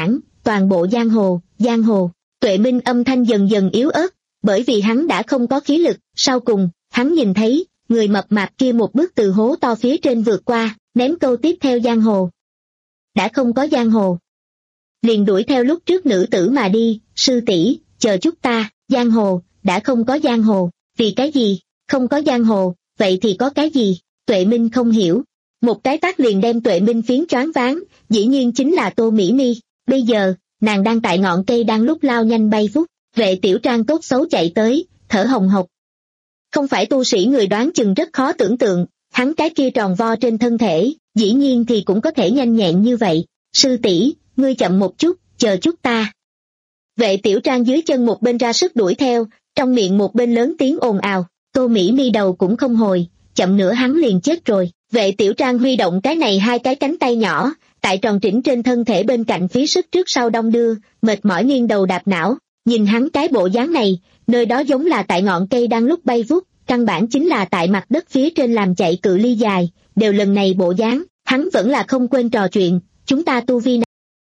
toàn bộ giang hồ, giang hồ. Tuệ Minh âm thanh dần dần yếu ớt, bởi vì hắn đã không có khí lực. Sau cùng, hắn nhìn thấy, người mập mạp kia một bước từ hố to phía trên vượt qua, ném câu tiếp theo giang hồ. Đã không có giang hồ. Liền đuổi theo lúc trước nữ tử mà đi, sư tỷ, chờ chút ta, giang hồ, đã không có giang hồ, vì cái gì, không có giang hồ, vậy thì có cái gì, Tuệ Minh không hiểu. Một cái tát liền đem Tuệ Minh phiến choáng váng, dĩ nhiên chính là Tô Mỹ Mi, bây giờ, nàng đang tại ngọn cây đang lúc lao nhanh bay vút, Vệ Tiểu Trang tốt xấu chạy tới, thở hồng hộc. Không phải tu sĩ người đoán chừng rất khó tưởng tượng, hắn cái kia tròn vo trên thân thể, dĩ nhiên thì cũng có thể nhanh nhẹn như vậy, sư tỷ, ngươi chậm một chút, chờ chút ta. Vệ Tiểu Trang dưới chân một bên ra sức đuổi theo, trong miệng một bên lớn tiếng ồn ào, Tô Mỹ Mi đầu cũng không hồi, chậm nữa hắn liền chết rồi. Vệ Tiểu Trang huy động cái này hai cái cánh tay nhỏ, tại tròn trĩnh trên thân thể bên cạnh phía sức trước sau đong đưa, mệt mỏi nghiêng đầu đạp não, nhìn hắn cái bộ dáng này, nơi đó giống là tại ngọn cây đang lúc bay vút, căn bản chính là tại mặt đất phía trên làm chạy cự ly dài, đều lần này bộ dáng, hắn vẫn là không quên trò chuyện, chúng ta tu vi này.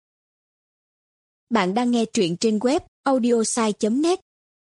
Bạn đang nghe truyện trên web audiosai chấm net.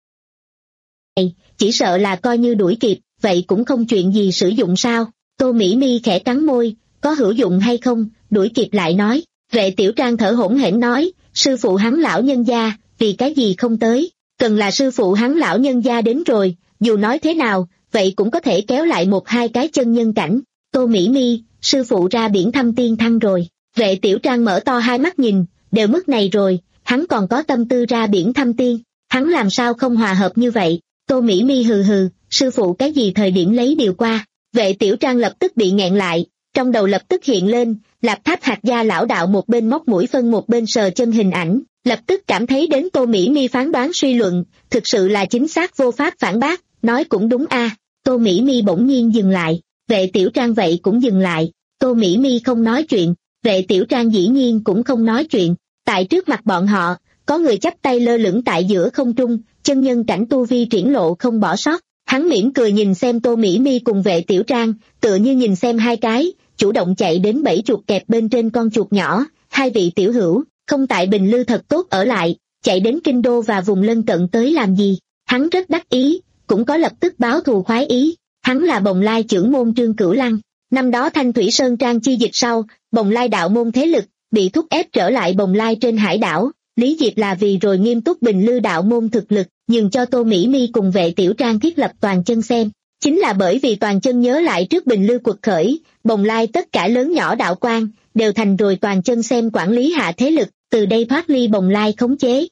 Chỉ sợ là coi như đuổi kịp, vậy cũng không chuyện gì sử dụng sao? Tô Mỹ Mi khẽ cắn môi, có hữu dụng hay không, đuổi kịp lại nói. Vệ Tiểu Trang thở hổn hển nói, sư phụ hắn lão nhân gia, vì cái gì không tới, cần là sư phụ hắn lão nhân gia đến rồi, dù nói thế nào, vậy cũng có thể kéo lại một hai cái chân nhân cảnh. Tô Mỹ Mi, sư phụ ra biển thăm tiên thăng rồi. Vệ Tiểu Trang mở to hai mắt nhìn, đều mức này rồi, hắn còn có tâm tư ra biển thăm tiên, hắn làm sao không hòa hợp như vậy. Tô Mỹ Mi hừ hừ, sư phụ cái gì thời điểm lấy điều qua. Vệ Tiểu Trang lập tức bị nghẹn lại, trong đầu lập tức hiện lên, Lạp Tháp Hạt Gia lão đạo một bên móc mũi phân một bên sờ chân hình ảnh, lập tức cảm thấy đến Tô Mỹ Mi phán đoán suy luận, thực sự là chính xác vô pháp phản bác, nói cũng đúng a. À. Tô Mỹ Mi bỗng nhiên dừng lại, Vệ Tiểu Trang vậy cũng dừng lại, Tô Mỹ Mi không nói chuyện, Vệ Tiểu Trang dĩ nhiên cũng không nói chuyện, tại trước mặt bọn họ, có người chắp tay lơ lửng tại giữa không trung, chân nhân cảnh tu vi triển lộ không bỏ sót. Hắn mỉm cười nhìn xem Tô Mỹ Mi cùng Vệ Tiểu Trang, tựa như nhìn xem hai cái, chủ động chạy đến bẫy chuột kẹp bên trên con chuột nhỏ, hai vị tiểu hữu, không tại Bình Lư thật tốt ở lại, chạy đến Kinh Đô và vùng lân cận tới làm gì, hắn rất đắc ý, cũng có lập tức báo thù khoái ý, hắn là Bồng Lai trưởng môn Trương Cửu Lăng, năm đó Thanh Thủy Sơn Trang chi dịch sau, Bồng Lai đạo môn thế lực, bị thúc ép trở lại Bồng Lai trên hải đảo, Lý Diệp là vì rồi nghiêm túc Bình Lư đạo môn thực lực, nhường cho Tô Mỹ Mi cùng Vệ Tiểu Trang thiết lập Toàn Chân xem. Chính là bởi vì Toàn Chân nhớ lại trước Bình Lư quật khởi, Bồng Lai tất cả lớn nhỏ đạo quan, đều thành rồi Toàn Chân xem quản lý hạ thế lực, từ đây thoát ly Bồng Lai khống chế.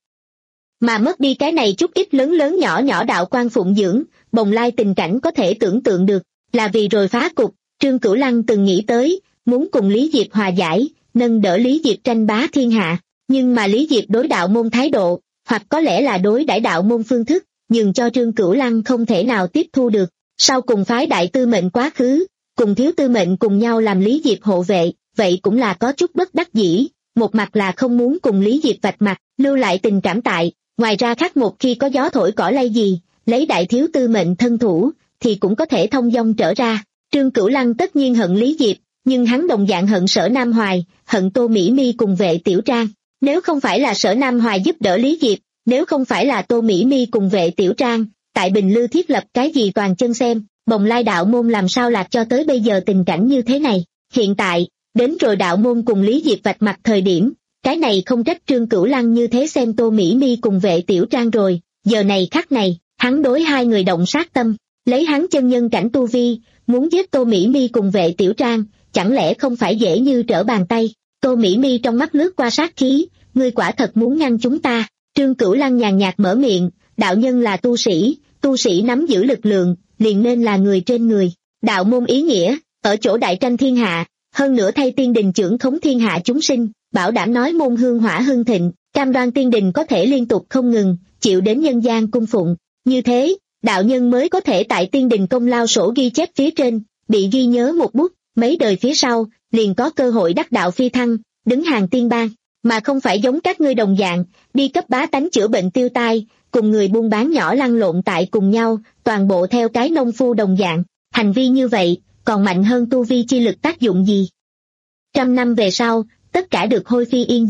Mà mất đi cái này chút ít lớn lớn nhỏ nhỏ đạo quan phụng dưỡng, Bồng Lai tình cảnh có thể tưởng tượng được, là vì rồi phá cục, Trương Cửu Lăng từng nghĩ tới, muốn cùng Lý Diệp hòa giải, nâng đỡ Lý Diệp tranh bá thiên hạ, nhưng mà Lý Diệp đối đạo môn thái độ, hoặc có lẽ là đối đãi đạo môn phương thức, nhường cho Trương Cửu Lăng không thể nào tiếp thu được, sau cùng phái đại tư mệnh quá khứ, cùng thiếu tư mệnh cùng nhau làm Lý Diệp hộ vệ, vậy cũng là có chút bất đắc dĩ, một mặt là không muốn cùng Lý Diệp vạch mặt, lưu lại tình cảm tại, ngoài ra khác một khi có gió thổi cỏ lay gì, lấy đại thiếu tư mệnh thân thủ, thì cũng có thể thông dong trở ra. Trương Cửu Lăng tất nhiên hận Lý Diệp, nhưng hắn đồng dạng hận Sở Nam Hoài, hận Tô Mỹ Mi cùng Vệ Tiểu Trang. Nếu không phải là Sở Nam Hoài giúp đỡ Lý Diệp, nếu không phải là Tô Mỹ Mi cùng Vệ Tiểu Trang, tại Bình Lư thiết lập cái gì Toàn Chân xem, Bồng Lai đạo môn làm sao lạc cho tới bây giờ tình cảnh như thế này. Hiện tại, đến rồi đạo môn cùng Lý Diệp vạch mặt thời điểm, cái này không trách Trương Cửu Lăng như thế xem Tô Mỹ Mi cùng Vệ Tiểu Trang rồi, giờ này khắc này, hắn đối hai người động sát tâm, lấy hắn chân nhân cảnh tu vi, muốn giết Tô Mỹ Mi cùng Vệ Tiểu Trang, chẳng lẽ không phải dễ như trở bàn tay. Tô Mỹ Mi trong mắt lướt qua sát khí, ngươi quả thật muốn ngăn chúng ta. Trương Cửu Lăng nhàn nhạt mở miệng, đạo nhân là tu sĩ, tu sĩ nắm giữ lực lượng, liền nên là người trên người. Đạo môn ý nghĩa, ở chỗ đại tranh thiên hạ, hơn nữa thay tiên đình trưởng khống thiên hạ chúng sinh, bảo đảm nói môn hương hỏa hưng thịnh, cam đoan tiên đình có thể liên tục không ngừng, chịu đến nhân gian cung phụng. Như thế, đạo nhân mới có thể tại tiên đình công lao sổ ghi chép phía trên, bị ghi nhớ một bút, mấy đời phía sau, liền có cơ hội đắc đạo phi thăng, đứng hàng tiên bang, mà không phải giống các ngươi đồng dạng, đi cấp bá tánh chữa bệnh tiêu tai, cùng người buôn bán nhỏ lăn lộn tại cùng nhau, toàn bộ theo cái nông phu đồng dạng, hành vi như vậy, còn mạnh hơn tu vi chi lực tác dụng gì. Trăm năm về sau, tất cả được hôi phi yên diệt,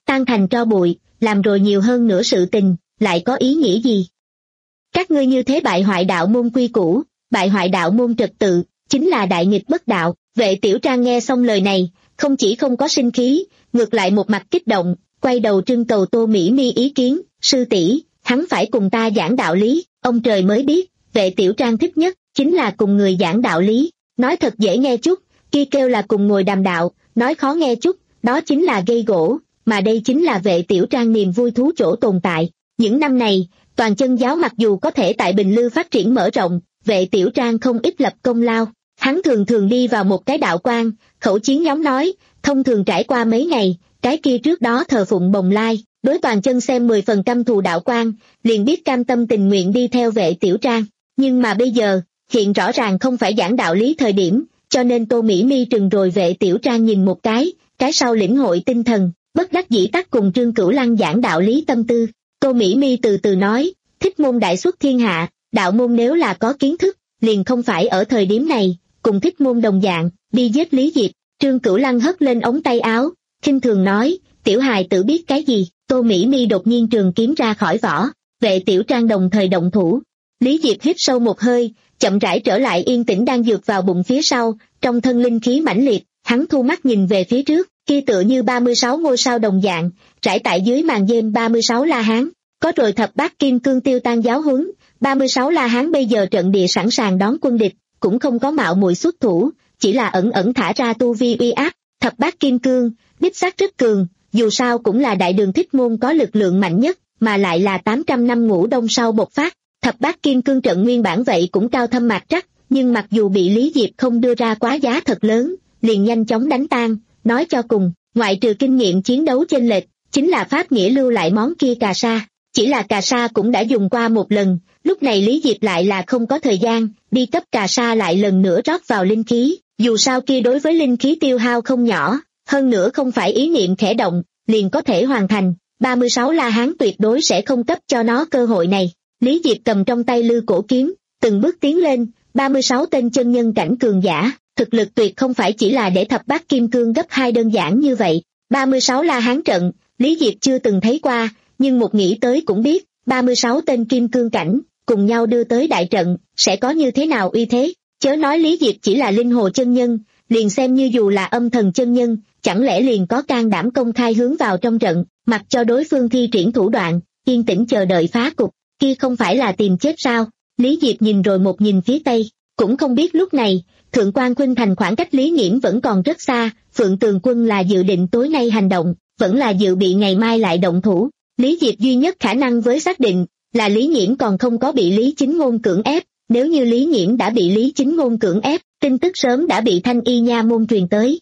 tan thành tro bụi, làm rồi nhiều hơn nửa sự tình, lại có ý nghĩa gì? Các ngươi như thế bại hoại đạo môn quy củ, bại hoại đạo môn trật tự, chính là đại nghịch bất đạo. Vệ Tiểu Trang nghe xong lời này, không chỉ không có sinh khí, ngược lại một mặt kích động, quay đầu trưng cầu Tô Mỹ Mi ý kiến, sư tỷ, hắn phải cùng ta giảng đạo lý. Ông trời mới biết, Vệ Tiểu Trang thích nhất, chính là cùng người giảng đạo lý. Nói thật dễ nghe chút, kia kêu là cùng ngồi đàm đạo, nói khó nghe chút, đó chính là gây gỗ, mà đây chính là Vệ Tiểu Trang niềm vui thú chỗ tồn tại. Những năm này, Toàn Chân giáo mặc dù có thể tại Bình Lư phát triển mở rộng, Vệ Tiểu Trang không ít lập công lao. Hắn thường thường đi vào một cái đạo quan, khẩu chiến nhóm nói, thông thường trải qua mấy ngày, cái kia trước đó thờ phụng Bồng Lai, đối Toàn Chân xem mười phần căm thù đạo quan, liền biết cam tâm tình nguyện đi theo Vệ Tiểu Trang. Nhưng mà bây giờ, hiện rõ ràng không phải giảng đạo lý thời điểm, cho nên Tô Mỹ Mi trừng rồi Vệ Tiểu Trang nhìn một cái, cái sau lĩnh hội tinh thần, bất đắc dĩ tắt cùng Trương Cửu Lăng giảng đạo lý tâm tư. Tô Mỹ Mi từ từ nói, thích môn đại xuất thiên hạ, đạo môn nếu là có kiến thức, liền không phải ở thời điểm này, cùng thích môn đồng dạng, đi giết Lý Diệp. Trương Cửu Lăng hất lên ống tay áo, khinh thường nói, tiểu hài tử biết cái gì. Tô Mỹ Mi đột nhiên trường kiếm ra khỏi vỏ, Vệ Tiểu Trang đồng thời động thủ. Lý Diệp hít sâu một hơi, chậm rãi trở lại yên tĩnh đang dược vào bụng phía sau, trong thân linh khí mãnh liệt, hắn thu mắt nhìn về phía trước, kia tựa như ba mươi sáu ngôi sao đồng dạng, trải tại dưới màn dêm ba mươi sáu la hán, có rồi thập bát kim cương tiêu tan giáo huấn, ba mươi sáu la hán bây giờ trận địa sẵn sàng đón quân địch, cũng không có mạo muội xuất thủ, chỉ là ẩn ẩn thả ra tu vi uy áp. Thập bát kim cương, đích xác rất cường, dù sao cũng là đại đường thích môn có lực lượng mạnh nhất, mà lại là tám trăm năm ngũ đông sau bộc phát. Thập bát kim cương trận nguyên bản vậy cũng cao thâm mạc trắc, nhưng mặc dù bị Lý Diệp không đưa ra quá giá thật lớn, liền nhanh chóng đánh tan. Nói cho cùng, ngoại trừ kinh nghiệm chiến đấu chênh lệch, chính là pháp nghĩa lưu lại món kia cà sa. Chỉ là cà sa cũng đã dùng qua một lần, lúc này Lý Diệp lại là không có thời gian, đi cấp cà sa lại lần nữa rót vào linh khí, dù sao kia đối với linh khí tiêu hao không nhỏ, hơn nữa không phải ý niệm khẽ động, liền có thể hoàn thành, ba mươi sáu la hán tuyệt đối sẽ không cấp cho nó cơ hội này. Lý Diệp cầm trong tay lư cổ kiếm, từng bước tiến lên, ba mươi sáu tên chân nhân cảnh cường giả, thực lực tuyệt không phải chỉ là để thập bát kim cương gấp hai đơn giản như vậy. ba mươi sáu la hán trận, Lý Diệp chưa từng thấy qua, nhưng một nghĩ tới cũng biết, ba mươi sáu tên kim cương cảnh, cùng nhau đưa tới đại trận, sẽ có như thế nào uy thế. Chớ nói Lý Diệp chỉ là linh hồ chân nhân, liền xem như dù là âm thần chân nhân, chẳng lẽ liền có can đảm công khai hướng vào trong trận, mặc cho đối phương thi triển thủ đoạn, yên tĩnh chờ đợi phá cục, kia không phải là tìm chết sao? Lý Diệp nhìn rồi một nhìn phía tây, cũng không biết lúc này, Thượng Quan Khuynh Thành khoảng cách Lý Nghiễm vẫn còn rất xa, Phượng Tường Quân là dự định tối nay hành động, vẫn là dự bị ngày mai lại động thủ. Lý Diệp duy nhất khả năng với xác định, là Lý Nghiễm còn không có bị Lý Chính Ngôn cưỡng ép, nếu như Lý Nghiễm đã bị Lý Chính Ngôn cưỡng ép, tin tức sớm đã bị Thanh Y nha môn truyền tới.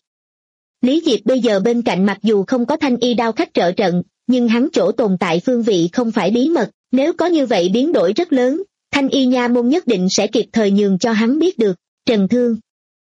Lý Diệp bây giờ bên cạnh mặc dù không có Thanh Y đao khách trợ trận, nhưng hắn chỗ tồn tại phương vị không phải bí mật, nếu có như vậy biến đổi rất lớn, Thanh Y nha môn nhất định sẽ kịp thời nhường cho hắn biết được. Trần Thương.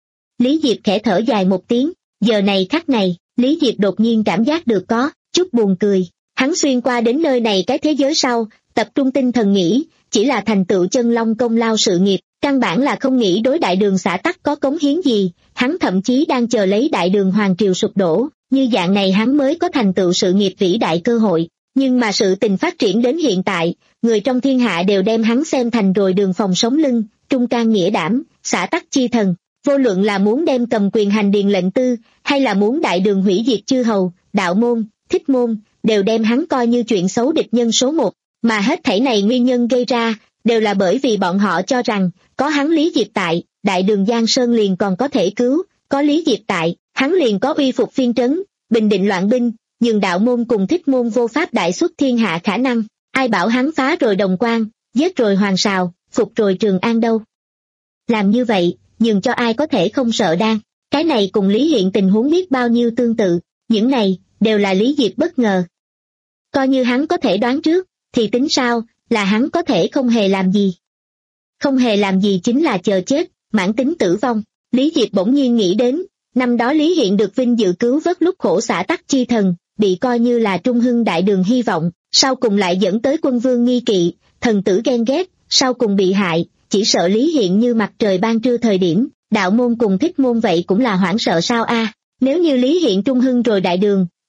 Lý Diệp khẽ thở dài một tiếng, giờ này khắc này, Lý Diệp đột nhiên cảm giác được có chút buồn cười. Hắn xuyên qua đến nơi này cái thế giới sau, tập trung tinh thần nghĩ, chỉ là thành tựu chân long công lao sự nghiệp, căn bản là không nghĩ đối đại đường xã tắc có cống hiến gì, hắn thậm chí đang chờ lấy đại đường hoàng triều sụp đổ, như dạng này hắn mới có thành tựu sự nghiệp vĩ đại cơ hội. Nhưng mà sự tình phát triển đến hiện tại, người trong thiên hạ đều đem hắn xem thành rồi đường phòng sống lưng, trung can nghĩa đảm, xã tắc chi thần, vô luận là muốn đem cầm quyền hành điền lệnh tư, hay là muốn đại đường hủy diệt chư hầu, đạo môn, thích môn, đều đem hắn coi như chuyện xấu địch nhân số một, mà hết thảy này nguyên nhân gây ra, đều là bởi vì bọn họ cho rằng, có hắn Lý Diệp tại, đại đường Giang Sơn liền còn có thể cứu, có Lý Diệp tại, hắn liền có uy phục phiên trấn, bình định loạn binh, nhưng đạo môn cùng thích môn vô pháp đại xuất thiên hạ khả năng, ai bảo hắn phá rồi Đồng Quan, giết rồi Hoàng Sào, phục rồi Trường An đâu. Làm như vậy, nhường cho ai có thể không sợ đan, cái này cùng Lý Hiện tình huống biết bao nhiêu tương tự, những này, đều là Lý Diệp bất ngờ. Coi như hắn có thể đoán trước, thì tính sao, là hắn có thể không hề làm gì. Không hề làm gì chính là chờ chết, mãn tính tử vong. Lý Diệp bỗng nhiên nghĩ đến, năm đó Lý Hiện được vinh dự cứu vớt lúc khổ xã tắc chi thần, bị coi như là trung hưng đại đường hy vọng, sau cùng lại dẫn tới quân vương nghi kỵ, thần tử ghen ghét, sau cùng bị hại, chỉ sợ Lý Hiện như mặt trời ban trưa thời điểm, đạo môn cùng thích môn vậy cũng là hoảng sợ sao a. Nếu như Lý Hiện trung hưng rồi đại đường,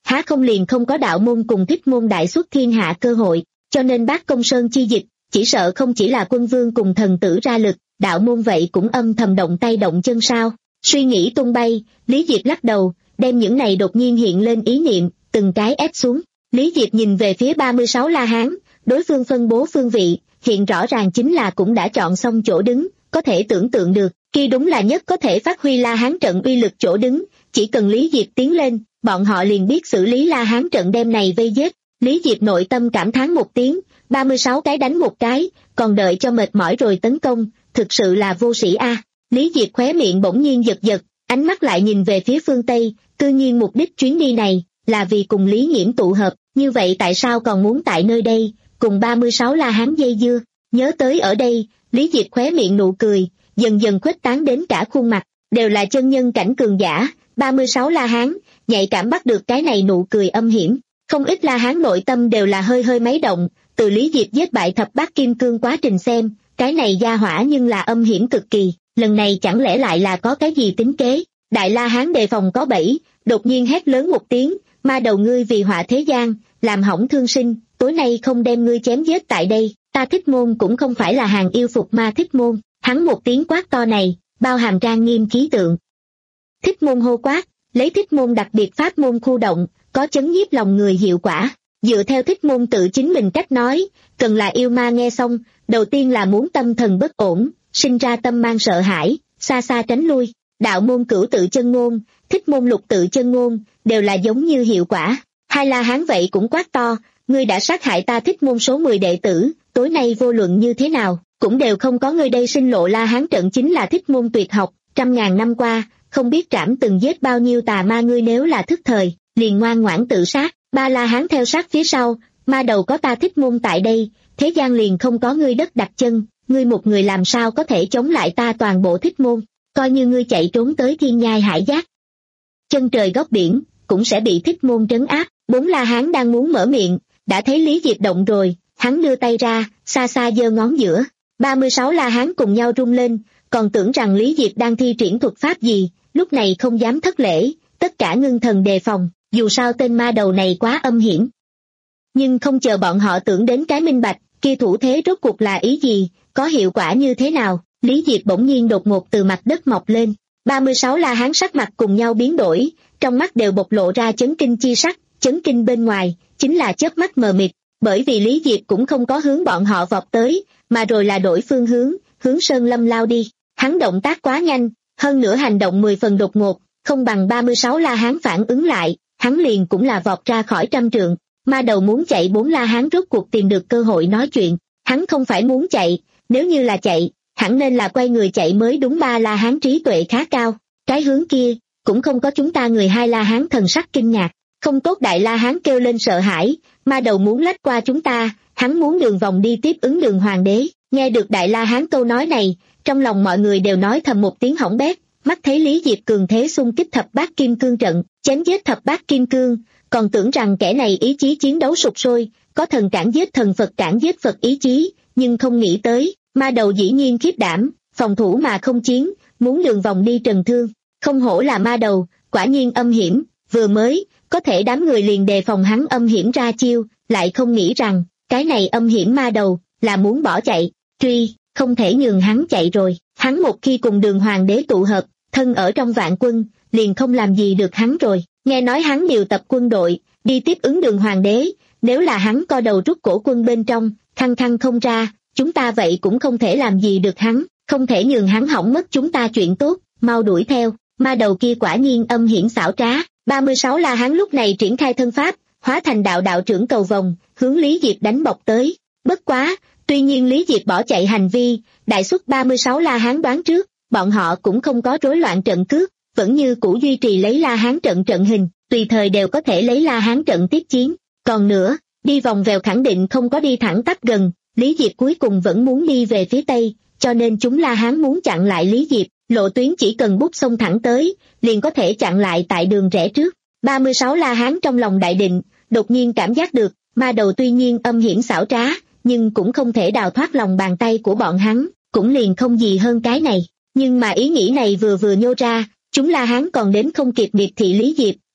há không liền không có đạo môn cùng thích môn đại xuất thiên hạ cơ hội, cho nên Bác Công Sơn chi dịch, chỉ sợ không chỉ là quân vương cùng thần tử ra lực, đạo môn vậy cũng âm thầm động tay động chân sao. Suy nghĩ tung bay, Lý Diệp lắc đầu, đem những này đột nhiên hiện lên ý niệm, từng cái ép xuống. Lý Diệp nhìn về phía ba mươi sáu La Hán, đối phương phân bố phương vị, hiện rõ ràng chính là cũng đã chọn xong chỗ đứng, có thể tưởng tượng được, kia đúng là nhất có thể phát huy La Hán trận uy lực chỗ đứng, chỉ cần Lý Diệp tiến lên, bọn họ liền biết xử lý La Hán trận đem này vây giết. Lý Diệp nội tâm cảm thán một tiếng, ba mươi sáu cái đánh một cái, còn đợi cho mệt mỏi rồi tấn công, thực sự là vô sĩ a. À. Lý Diệp khóe miệng bỗng nhiên giật giật, ánh mắt lại nhìn về phía phương Tây, tự nhiên mục đích chuyến đi này là vì cùng Lý Nghiễm tụ hợp, như vậy tại sao còn muốn tại nơi đây cùng ba mươi sáu La Hán dây dưa? Nhớ tới ở đây, Lý Diệp khóe miệng nụ cười dần dần khuếch tán đến cả khuôn mặt, đều là chân nhân cảnh cường giả. ba mươi sáu La Hán nhạy cảm bắt được cái này nụ cười âm hiểm, không ít La Hán nội tâm đều là hơi hơi máy động. Từ Lý Diệp giết bại thập bát kim cương quá trình xem, cái này gia hỏa nhưng là âm hiểm cực kỳ, lần này chẳng lẽ lại là có cái gì tính kế? Đại La Hán đề phòng có bẫy, đột nhiên hét lớn một tiếng, ma đầu ngươi vì họa thế gian, làm hỏng thương sinh, tối nay không đem ngươi chém giết tại đây, ta Thích Môn cũng không phải là hàng yêu phục ma Thích Môn. Hắn một tiếng quát to này, bao hàm trang nghiêm khí tượng. Thích Môn hô quát, lấy Thích Môn đặc biệt pháp môn khu động, có chấn nhiếp lòng người hiệu quả. Dựa theo Thích Môn tự chính mình cách nói, cần là yêu ma nghe xong, đầu tiên là muốn tâm thần bất ổn, sinh ra tâm mang sợ hãi, xa xa tránh lui. Đạo môn cửu tự chân ngôn, Thích Môn lục tự chân ngôn, đều là giống như hiệu quả. Hai La Hán vậy cũng quát to, ngươi đã sát hại ta Thích Môn số mười đệ tử, tối nay vô luận như thế nào, cũng đều không có ngươi đây sinh lộ. La Hán trận chính là Thích Môn tuyệt học, trăm ngàn năm qua, không biết trảm từng giết bao nhiêu tà ma, ngươi nếu là thức thời, liền ngoan ngoãn tự sát. Ba La Hán theo sát phía sau, ma đầu có ta Thích Môn tại đây, thế gian liền không có ngươi đất đặt chân, ngươi một người làm sao có thể chống lại ta toàn bộ Thích Môn, coi như ngươi chạy trốn tới thiên nhai hải giác, chân trời góc biển, cũng sẽ bị Thích Môn trấn áp. Bốn La Hán đang muốn mở miệng, đã thấy Lý Diệp động rồi, hắn đưa tay ra, xa xa giơ ngón giữa, ba mươi sáu La Hán cùng nhau rung lên, còn tưởng rằng Lý Diệp đang thi triển thuật pháp gì, lúc này không dám thất lễ, tất cả ngưng thần đề phòng, dù sao tên ma đầu này quá âm hiểm. Nhưng không chờ bọn họ tưởng đến cái minh bạch, kia thủ thế rốt cuộc là ý gì, có hiệu quả như thế nào, Lý Diệp bỗng nhiên đột ngột từ mặt đất mọc lên, ba mươi sáu La Hán sắc mặt cùng nhau biến đổi, trong mắt đều bộc lộ ra chấn kinh chi sắc, chấn kinh bên ngoài, chính là chớp mắt mờ mịt, bởi vì Lý Diệp cũng không có hướng bọn họ vọt tới, mà rồi là đổi phương hướng, hướng Sơn Lâm lao đi, hắn động tác quá nhanh, hơn nữa hành động mười phần đột ngột, không bằng ba mươi sáu La Hán phản ứng lại, hắn liền cũng là vọt ra khỏi trăm trượng. Ma đầu muốn chạy, bốn La Hán rốt cuộc tìm được cơ hội nói chuyện, hắn không phải muốn chạy, nếu như là chạy, hẳn nên là quay người chạy mới đúng. Ba La Hán trí tuệ khá cao, cái hướng kia, cũng không có chúng ta người. Hai La Hán thần sắc kinh ngạc, không tốt. Đại La Hán kêu lên sợ hãi, ma đầu muốn lách qua chúng ta, hắn muốn đường vòng đi tiếp ứng Đường Hoàng đế. Nghe được Đại La Hán câu nói này, trong lòng mọi người đều nói thầm một tiếng hỏng bét, mắt thấy Lý Diệp cường thế xung kích thập bát kim cương trận, chém giết thập bát kim cương, còn tưởng rằng kẻ này ý chí chiến đấu sục sôi, có thần cản giết thần, Phật cản giết Phật ý chí, nhưng không nghĩ tới, ma đầu dĩ nhiên khiếp đảm, phòng thủ mà không chiến, muốn đường vòng đi trần thương. Không hổ là ma đầu, quả nhiên âm hiểm, vừa mới, có thể đám người liền đề phòng hắn âm hiểm ra chiêu, lại không nghĩ rằng, cái này âm hiểm ma đầu, là muốn bỏ chạy, truy, không thể nhường hắn chạy rồi, hắn một khi cùng Đường Hoàng đế tụ hợp, thân ở trong vạn quân, liền không làm gì được hắn rồi. Nghe nói hắn điều tập quân đội, đi tiếp ứng Đường Hoàng đế, nếu là hắn co đầu rút cổ quân bên trong, khăng khăng không ra, chúng ta vậy cũng không thể làm gì được hắn, không thể nhường hắn hỏng mất chúng ta chuyện tốt, mau đuổi theo. Ma đầu kia quả nhiên âm hiểm xảo trá. ba mươi sáu La Hán lúc này triển khai thân pháp, hóa thành đạo đạo trưởng cầu vòng, hướng Lý Diệp đánh bọc tới. Bất quá, tuy nhiên Lý Diệp bỏ chạy hành vi, đại suất ba mươi sáu La Hán đoán trước, bọn họ cũng không có rối loạn trận cước, vẫn như cũ duy trì lấy La Hán trận trận hình, tùy thời đều có thể lấy La Hán trận tiếp chiến. Còn nữa, đi vòng vèo khẳng định không có đi thẳng tắp gần, Lý Diệp cuối cùng vẫn muốn đi về phía Tây, cho nên chúng La Hán muốn chặn lại Lý Diệp, lộ tuyến chỉ cần bút sông thẳng tới, liền có thể chặn lại tại đường rẽ trước. ba mươi sáu La Hán trong lòng đại định, đột nhiên cảm giác được, ma đầu tuy nhiên âm hiểm xảo trá, nhưng cũng không thể đào thoát lòng bàn tay của bọn hắn, cũng liền không gì hơn cái này. Nhưng mà ý nghĩ này vừa vừa nhô ra, chúng La Hán còn đến không kịp miệt thị Lý Diệp,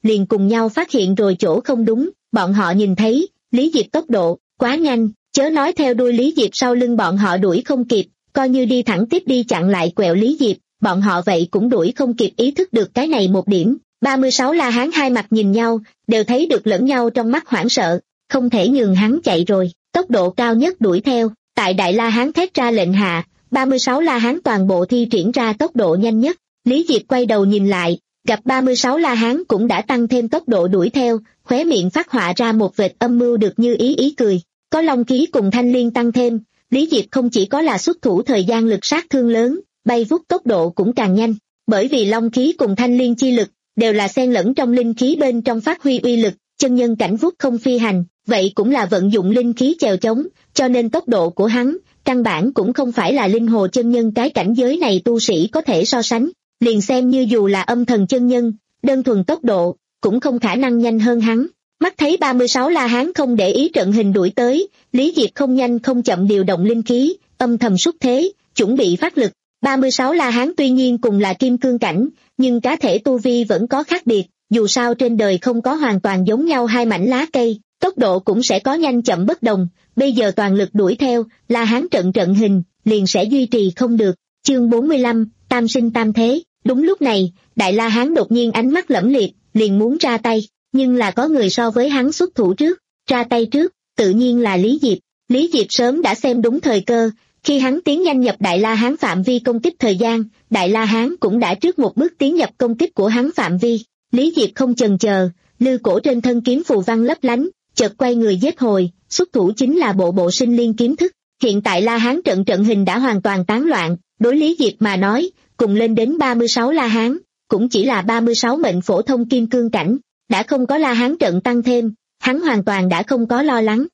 liền cùng nhau phát hiện rồi chỗ không đúng, bọn họ nhìn thấy, Lý Diệp tốc độ, quá nhanh, chớ nói theo đuôi Lý Diệp sau lưng bọn họ đuổi không kịp, coi như đi thẳng tiếp đi chặn lại quẹo Lý Diệp, bọn họ vậy cũng đuổi không kịp ý thức được cái này một điểm. ba mươi sáu La Hán hai mặt nhìn nhau, đều thấy được lẫn nhau trong mắt hoảng sợ, không thể nhường hắn chạy rồi, tốc độ cao nhất đuổi theo, tại Đại La Hán thét ra lệnh hạ, ba mươi sáu La Hán toàn bộ thi triển ra tốc độ nhanh nhất. Lý Diệp quay đầu nhìn lại, gặp ba mươi sáu La Hán cũng đã tăng thêm tốc độ đuổi theo, khóe miệng phát họa ra một vệt âm mưu được như ý ý cười, có long khí cùng thanh liên tăng thêm, Lý Diệp không chỉ có là xuất thủ thời gian lực sát thương lớn, bay vút tốc độ cũng càng nhanh, bởi vì long khí cùng thanh liên chi lực đều là xen lẫn trong linh khí bên trong phát huy uy lực, chân nhân cảnh vút không phi hành, vậy cũng là vận dụng linh khí chèo chống, cho nên tốc độ của hắn, căn bản cũng không phải là linh hồ chân nhân cái cảnh giới này tu sĩ có thể so sánh, liền xem như dù là âm thần chân nhân, đơn thuần tốc độ, cũng không khả năng nhanh hơn hắn. Mắt thấy ba mươi sáu La Hán không để ý trận hình đuổi tới, Lý Diệp không nhanh không chậm điều động linh khí, âm thầm xúc thế, chuẩn bị phát lực. ba mươi sáu La Hán tuy nhiên cùng là kim cương cảnh, nhưng cá thể tu vi vẫn có khác biệt, dù sao trên đời không có hoàn toàn giống nhau hai mảnh lá cây, tốc độ cũng sẽ có nhanh chậm bất đồng, bây giờ toàn lực đuổi theo, La Hán trận trận hình, liền sẽ duy trì không được. Chương bốn mươi lăm, Tam sinh tam thế. Đúng lúc này, Đại La Hán đột nhiên ánh mắt lẫm liệt, liền muốn ra tay, nhưng là có người so với hắn xuất thủ trước, ra tay trước, tự nhiên là Lý Diệp. Lý Diệp sớm đã xem đúng thời cơ, khi hắn tiến nhanh nhập Đại La Hán phạm vi công kích thời gian, Đại La Hán cũng đã trước một bước tiến nhập công kích của hắn phạm vi. Lý Diệp không chần chờ, lư cổ trên thân kiếm phù văn lấp lánh, chợt quay người giết hồi, xuất thủ chính là bộ bộ sinh liên kiếm thức. Hiện tại La Hán trận trận hình đã hoàn toàn tán loạn, đối Lý Diệp mà nói, cùng lên đến ba mươi sáu La Hán, cũng chỉ là ba mươi sáu mệnh phổ thông kim cương cảnh, đã không có La Hán trận tăng thêm, hắn hoàn toàn đã không có lo lắng.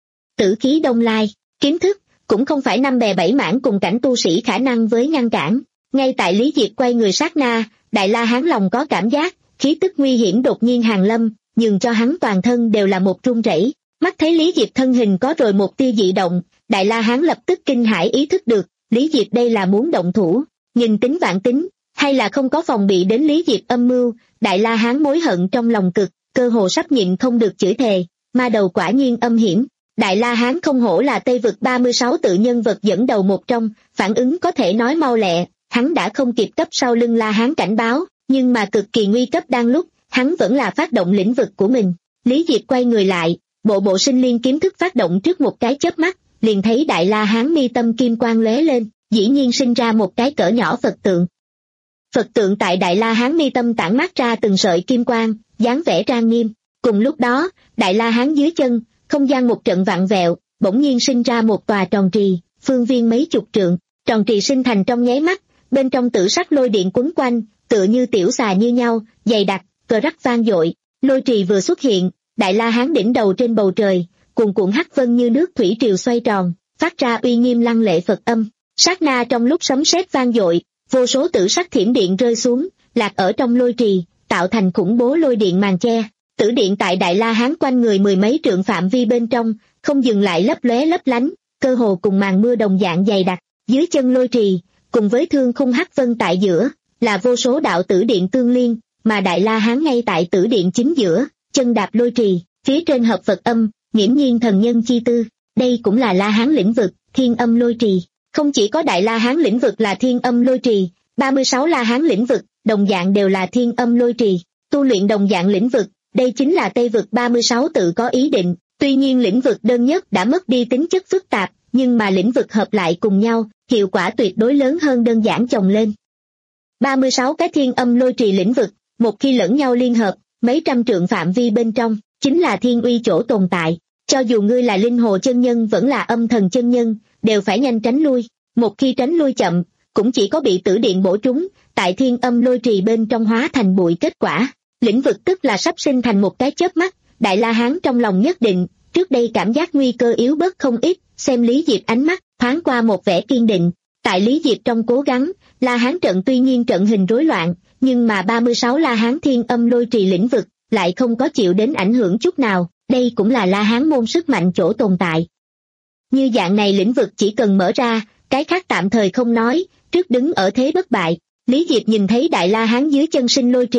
Tử khí đông lai, kiếm thức, cũng không phải năm bè bảy mảng cùng cảnh tu sĩ khả năng với ngăn cản. Ngay tại Lý Diệp quay người sát na, Đại La Hán lòng có cảm giác, khí tức nguy hiểm đột nhiên hàng lâm, nhường cho hắn toàn thân đều là một run rẩy. Mắt thấy Lý Diệp thân hình có rồi một tia dị động, Đại La Hán lập tức kinh hãi ý thức được, Lý Diệp đây là muốn động thủ, nhìn tính vạn tính, hay là không có phòng bị đến Lý Diệp âm mưu. Đại La Hán mối hận trong lòng cực, cơ hồ sắp nhịn không được chửi thề, ma đầu quả nhiên âm hiểm. Đại La Hán không hổ là Tây vực ba mươi sáu tự nhân vật dẫn đầu một trong, phản ứng có thể nói mau lẹ, hắn đã không kịp cấp sau lưng La Hán cảnh báo, nhưng mà cực kỳ nguy cấp đang lúc, hắn vẫn là phát động lĩnh vực của mình. Lý Diệp quay người lại, bộ bộ sinh liên kiếm thức phát động trước một cái chớp mắt, liền thấy Đại La Hán mi tâm kim quang lóe lên, dĩ nhiên sinh ra một cái cỡ nhỏ Phật tượng. Phật tượng tại Đại La Hán mi tâm tản mát ra từng sợi kim quang, dáng vẻ trang nghiêm. Cùng lúc đó, Đại La Hán dưới chân, không gian một trận vặn vẹo, bỗng nhiên sinh ra một tòa tròn trì, phương viên mấy chục trượng, tròn trì sinh thành trong nháy mắt, bên trong tử sắc lôi điện quấn quanh, tựa như tiểu xà như nhau, dày đặc, cờ rắc vang dội. Lôi trì vừa xuất hiện, Đại La Hán đỉnh đầu trên bầu trời, cuồn cuộn hắc vân như nước thủy triều xoay tròn, phát ra uy nghiêm lăng lệ Phật âm. Sát na trong lúc sấm sét vang dội, vô số tử sắc thiểm điện rơi xuống, lạc ở trong lôi trì, tạo thành khủng bố lôi điện màn che. Tử điện tại Đại La Hán quanh người mười mấy trượng phạm vi bên trong, không dừng lại lấp lóe lấp lánh, cơ hồ cùng màn mưa đồng dạng dày đặc. Dưới chân lôi trì, cùng với thương khung hắc vân tại giữa, là vô số đạo tử điện tương liên, mà Đại La Hán ngay tại tử điện chính giữa, chân đạp lôi trì, phía trên hợp Phật âm, nghiễm nhiên thần nhân chi tư. Đây cũng là La Hán lĩnh vực, thiên âm lôi trì. Không chỉ có Đại La Hán lĩnh vực là thiên âm lôi trì, ba mươi sáu La Hán lĩnh vực, đồng dạng đều là thiên âm lôi trì. Tu luyện đồng dạng lĩnh vực, đây chính là Tây vực ba mươi sáu tự có ý định. Tuy nhiên lĩnh vực đơn nhất đã mất đi tính chất phức tạp, nhưng mà lĩnh vực hợp lại cùng nhau, hiệu quả tuyệt đối lớn hơn đơn giản chồng lên. ba mươi sáu cái thiên âm lôi trì lĩnh vực, một khi lẫn nhau liên hợp, mấy trăm trượng phạm vi bên trong, chính là thiên uy chỗ tồn tại. Cho dù ngươi là linh hồ chân nhân vẫn là âm thần chân nhân, đều phải nhanh tránh lui. Một khi tránh lui chậm, cũng chỉ có bị tử điện bổ trúng, tại thiên âm lôi trì bên trong hóa thành bụi kết quả. Lĩnh vực tức là sắp sinh thành một cái chớp mắt. Đại La Hán trong lòng nhất định, trước đây cảm giác nguy cơ yếu bớt không ít, xem Lý Diệp ánh mắt, thoáng qua một vẻ kiên định. Tại Lý Diệp trong cố gắng, La Hán trận tuy nhiên trận hình rối loạn, nhưng mà ba mươi sáu La Hán thiên âm lôi trì lĩnh vực, lại không có chịu đến ảnh hưởng chút nào, đây cũng là La Hán môn sức mạnh chỗ tồn tại. Như dạng này lĩnh vực chỉ cần mở ra, cái khác tạm thời không nói, trước đứng ở thế bất bại. Lý Diệp nhìn thấy Đại La Hán dưới chân sinh lôi trì,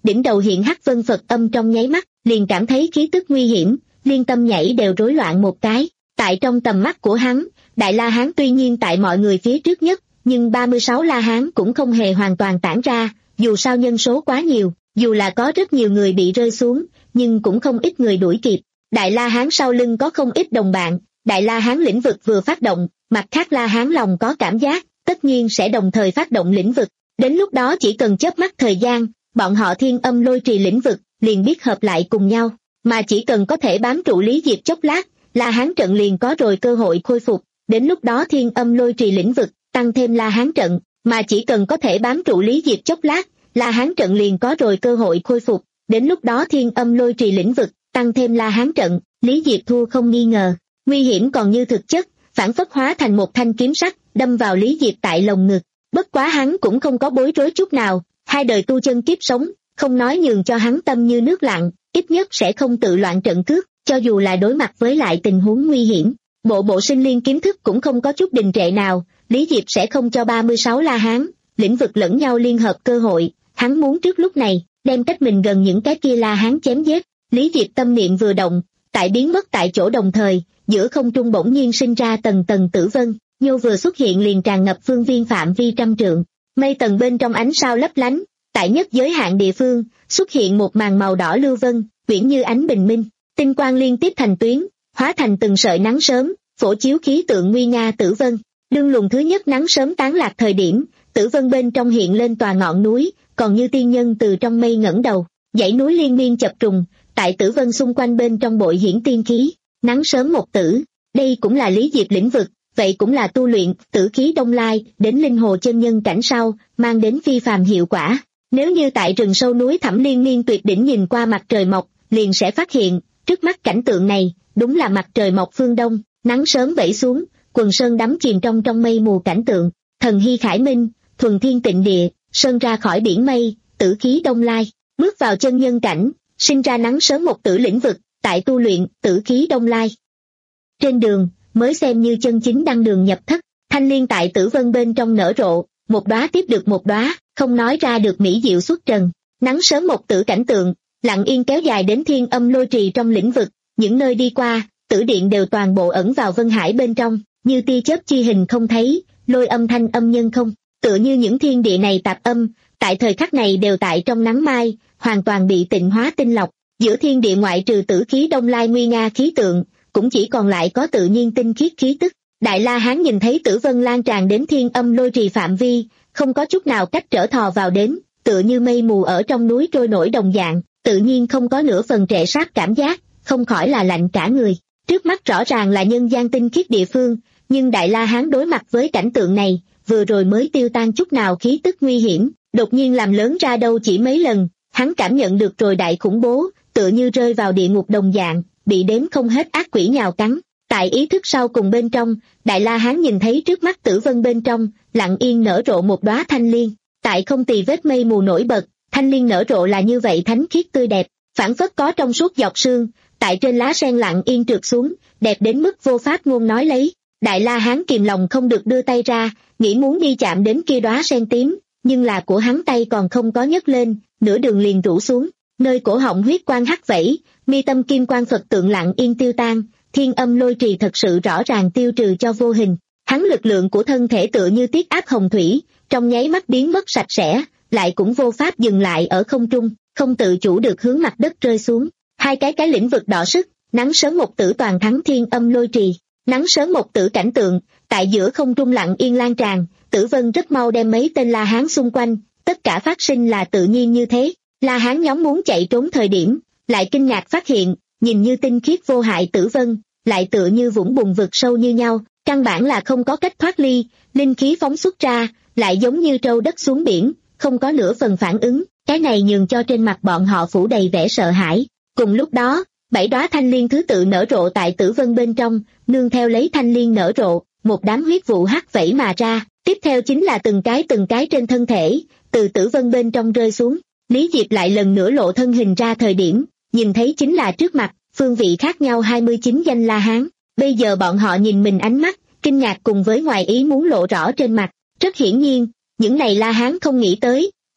đỉnh đầu hiện hắc vân Phật âm trong nháy mắt, liền cảm thấy khí tức nguy hiểm, liên tâm nhảy đều rối loạn một cái. Tại trong tầm mắt của hắn, Đại La Hán tuy nhiên tại mọi người phía trước nhất, nhưng ba mươi sáu La Hán cũng không hề hoàn toàn tản ra, dù sao nhân số quá nhiều, dù là có rất nhiều người bị rơi xuống, nhưng cũng không ít người đuổi kịp. Đại La Hán sau lưng có không ít đồng bạn, Đại La Hán lĩnh vực vừa phát động, mặt khác La Hán lòng có cảm giác, tất nhiên sẽ đồng thời phát động lĩnh vực. Đến lúc đó chỉ cần chớp mắt thời gian, bọn họ Thiên Âm Lôi Trì lĩnh vực liền biết hợp lại cùng nhau, mà chỉ cần có thể bám trụ Lý Diệp chốc lát, La Hán trận liền có rồi cơ hội khôi phục. Đến lúc đó Thiên Âm Lôi Trì lĩnh vực tăng thêm La Hán trận, mà chỉ cần có thể bám trụ Lý Diệp chốc lát, La Hán trận liền có rồi cơ hội khôi phục. Đến lúc đó Thiên Âm Lôi Trì lĩnh vực tăng thêm La Hán trận, Lý Diệp thua không nghi ngờ. Nguy hiểm còn như thực chất, phản phất hóa thành một thanh kiếm sắt, đâm vào Lý Diệp tại lồng ngực. Bất quá hắn cũng không có bối rối chút nào, hai đời tu chân kiếp sống, không nói nhường cho hắn tâm như nước lặng, ít nhất sẽ không tự loạn trận cước, cho dù là đối mặt với lại tình huống nguy hiểm. Bộ bộ sinh liên kiếm thức cũng không có chút đình trệ nào, Lý Diệp sẽ không cho ba mươi sáu La Hán lĩnh vực lẫn nhau liên hợp cơ hội, hắn muốn trước lúc này đem cách mình gần những cái kia La Hán chém giết. Lý Diệp tâm niệm vừa động, tại biến mất tại chỗ đồng thời, giữa không trung bỗng nhiên sinh ra tầng tầng tử vân, nhô vừa xuất hiện liền tràn ngập phương viên phạm vi trăm trượng, mây tầng bên trong ánh sao lấp lánh, tại nhất giới hạn địa phương xuất hiện một màn màu đỏ lưu vân, uyển như ánh bình minh, tinh quang liên tiếp thành tuyến, hóa thành từng sợi nắng sớm, phổ chiếu khí tượng nguy nga tử vân. Đương luồng thứ nhất nắng sớm tán lạc thời điểm, tử vân bên trong hiện lên tòa ngọn núi, còn như tiên nhân từ trong mây ngẩng đầu, dãy núi liên miên chập trùng, tại tử vân xung quanh bên trong bội hiển tiên khí. Nắng sớm một tử, đây cũng là Lý Diệp lĩnh vực, vậy cũng là tu luyện tử khí đông lai đến linh hồ chân nhân cảnh sau, mang đến phi phàm hiệu quả. Nếu như tại rừng sâu núi thẳm liên miên tuyệt đỉnh nhìn qua mặt trời mọc, liền sẽ phát hiện, trước mắt cảnh tượng này, đúng là mặt trời mọc phương đông, nắng sớm vẩy xuống, quần sơn đắm chìm trong trong mây mù cảnh tượng, thần hy khải minh, thuần thiên tịnh địa, sơn ra khỏi biển mây, tử khí đông lai, bước vào chân nhân cảnh, sinh ra nắng sớm một tử lĩnh vực, tại tu luyện tử khí đông lai. Trên đường, mới xem như chân chính đăng đường nhập thất, thanh liên tại tử vân bên trong nở rộ, một đóa tiếp được một đóa, không nói ra được mỹ diệu xuất trần. Nắng sớm một tử cảnh tượng, lặng yên kéo dài đến Thiên Âm Lôi Trì trong lĩnh vực, những nơi đi qua, tử điện đều toàn bộ ẩn vào vân hải bên trong, như tia chớp chi hình không thấy, lôi âm thanh âm nhân không, tựa như những thiên địa này tạp âm, tại thời khắc này đều tại trong nắng mai, hoàn toàn bị tịnh hóa tinh lọc. Giữa thiên địa ngoại trừ tử khí đông lai nguy nga khí tượng, cũng chỉ còn lại có tự nhiên tinh khiết khí tức. Đại La Hán nhìn thấy tử vân lan tràn đến Thiên Âm Lôi Trì phạm vi, không có chút nào cách trở thò vào đến, tựa như mây mù ở trong núi trôi nổi đồng dạng, tự nhiên không có nửa phần trệ sát cảm giác, không khỏi là lạnh cả người. Trước mắt rõ ràng là nhân gian tinh khiết địa phương, nhưng Đại La Hán đối mặt với cảnh tượng này, vừa rồi mới tiêu tan chút nào khí tức nguy hiểm, đột nhiên làm lớn ra đâu chỉ mấy lần, hắn cảm nhận được rồi đại khủng bố, tựa như rơi vào địa ngục đồng dạng, bị đếm không hết ác quỷ nhào cắn. Tại ý thức sau cùng bên trong, Đại La Hán nhìn thấy trước mắt tử vân bên trong, lặng yên nở rộ một đóa thanh liên, tại không tì vết mây mù nổi bật, thanh liên nở rộ là như vậy thánh khiết tươi đẹp, phảng phất có trong suốt giọt sương, tại trên lá sen lặng yên trượt xuống, đẹp đến mức vô pháp ngôn nói lấy. Đại La Hán kìm lòng không được đưa tay ra, nghĩ muốn đi chạm đến kia đóa sen tím, nhưng là của hắn tay còn không có nhấc lên, nửa đường liền rũ xuống, nơi cổ họng huyết quang hắt vẩy, mi tâm kim quang Phật tượng lặng yên tiêu tan. Thiên Âm Lôi Trì thật sự rõ ràng tiêu trừ cho vô hình, hắn lực lượng của thân thể tựa như tiết áp hồng thủy, trong nháy mắt biến mất sạch sẽ, lại cũng vô pháp dừng lại ở không trung, không tự chủ được hướng mặt đất rơi xuống. Hai cái cái lĩnh vực đỏ sức, nắng sớm một tử toàn thắng Thiên Âm Lôi Trì, nắng sớm một tử cảnh tượng, tại giữa không trung lặng yên lan tràn, tử vân rất mau đem mấy tên La Hán xung quanh, tất cả phát sinh là tự nhiên như thế. La Hán nhóm muốn chạy trốn thời điểm, lại kinh ngạc phát hiện, nhìn như tinh khiết vô hại tử vân, lại tựa như vũng bùn vực sâu như nhau, căn bản là không có cách thoát ly, linh khí phóng xuất ra, lại giống như trâu đất xuống biển, không có nửa phần phản ứng, cái này nhường cho trên mặt bọn họ phủ đầy vẻ sợ hãi. Cùng lúc đó, bảy đóa thanh liên thứ tự nở rộ tại tử vân bên trong, nương theo lấy thanh liên nở rộ, một đám huyết vụ hắt vẩy mà ra, tiếp theo chính là từng cái từng cái trên thân thể, từ tử vân bên trong rơi xuống. Lý Diệp lại lần nữa lộ thân hình ra thời điểm, nhìn thấy chính là trước mặt, phương vị khác nhau hai mươi chín danh La Hán. Bây giờ bọn họ nhìn mình ánh mắt, kinh ngạc cùng với ngoài ý muốn lộ rõ trên mặt. Rất hiển nhiên, những này La Hán không nghĩ tới,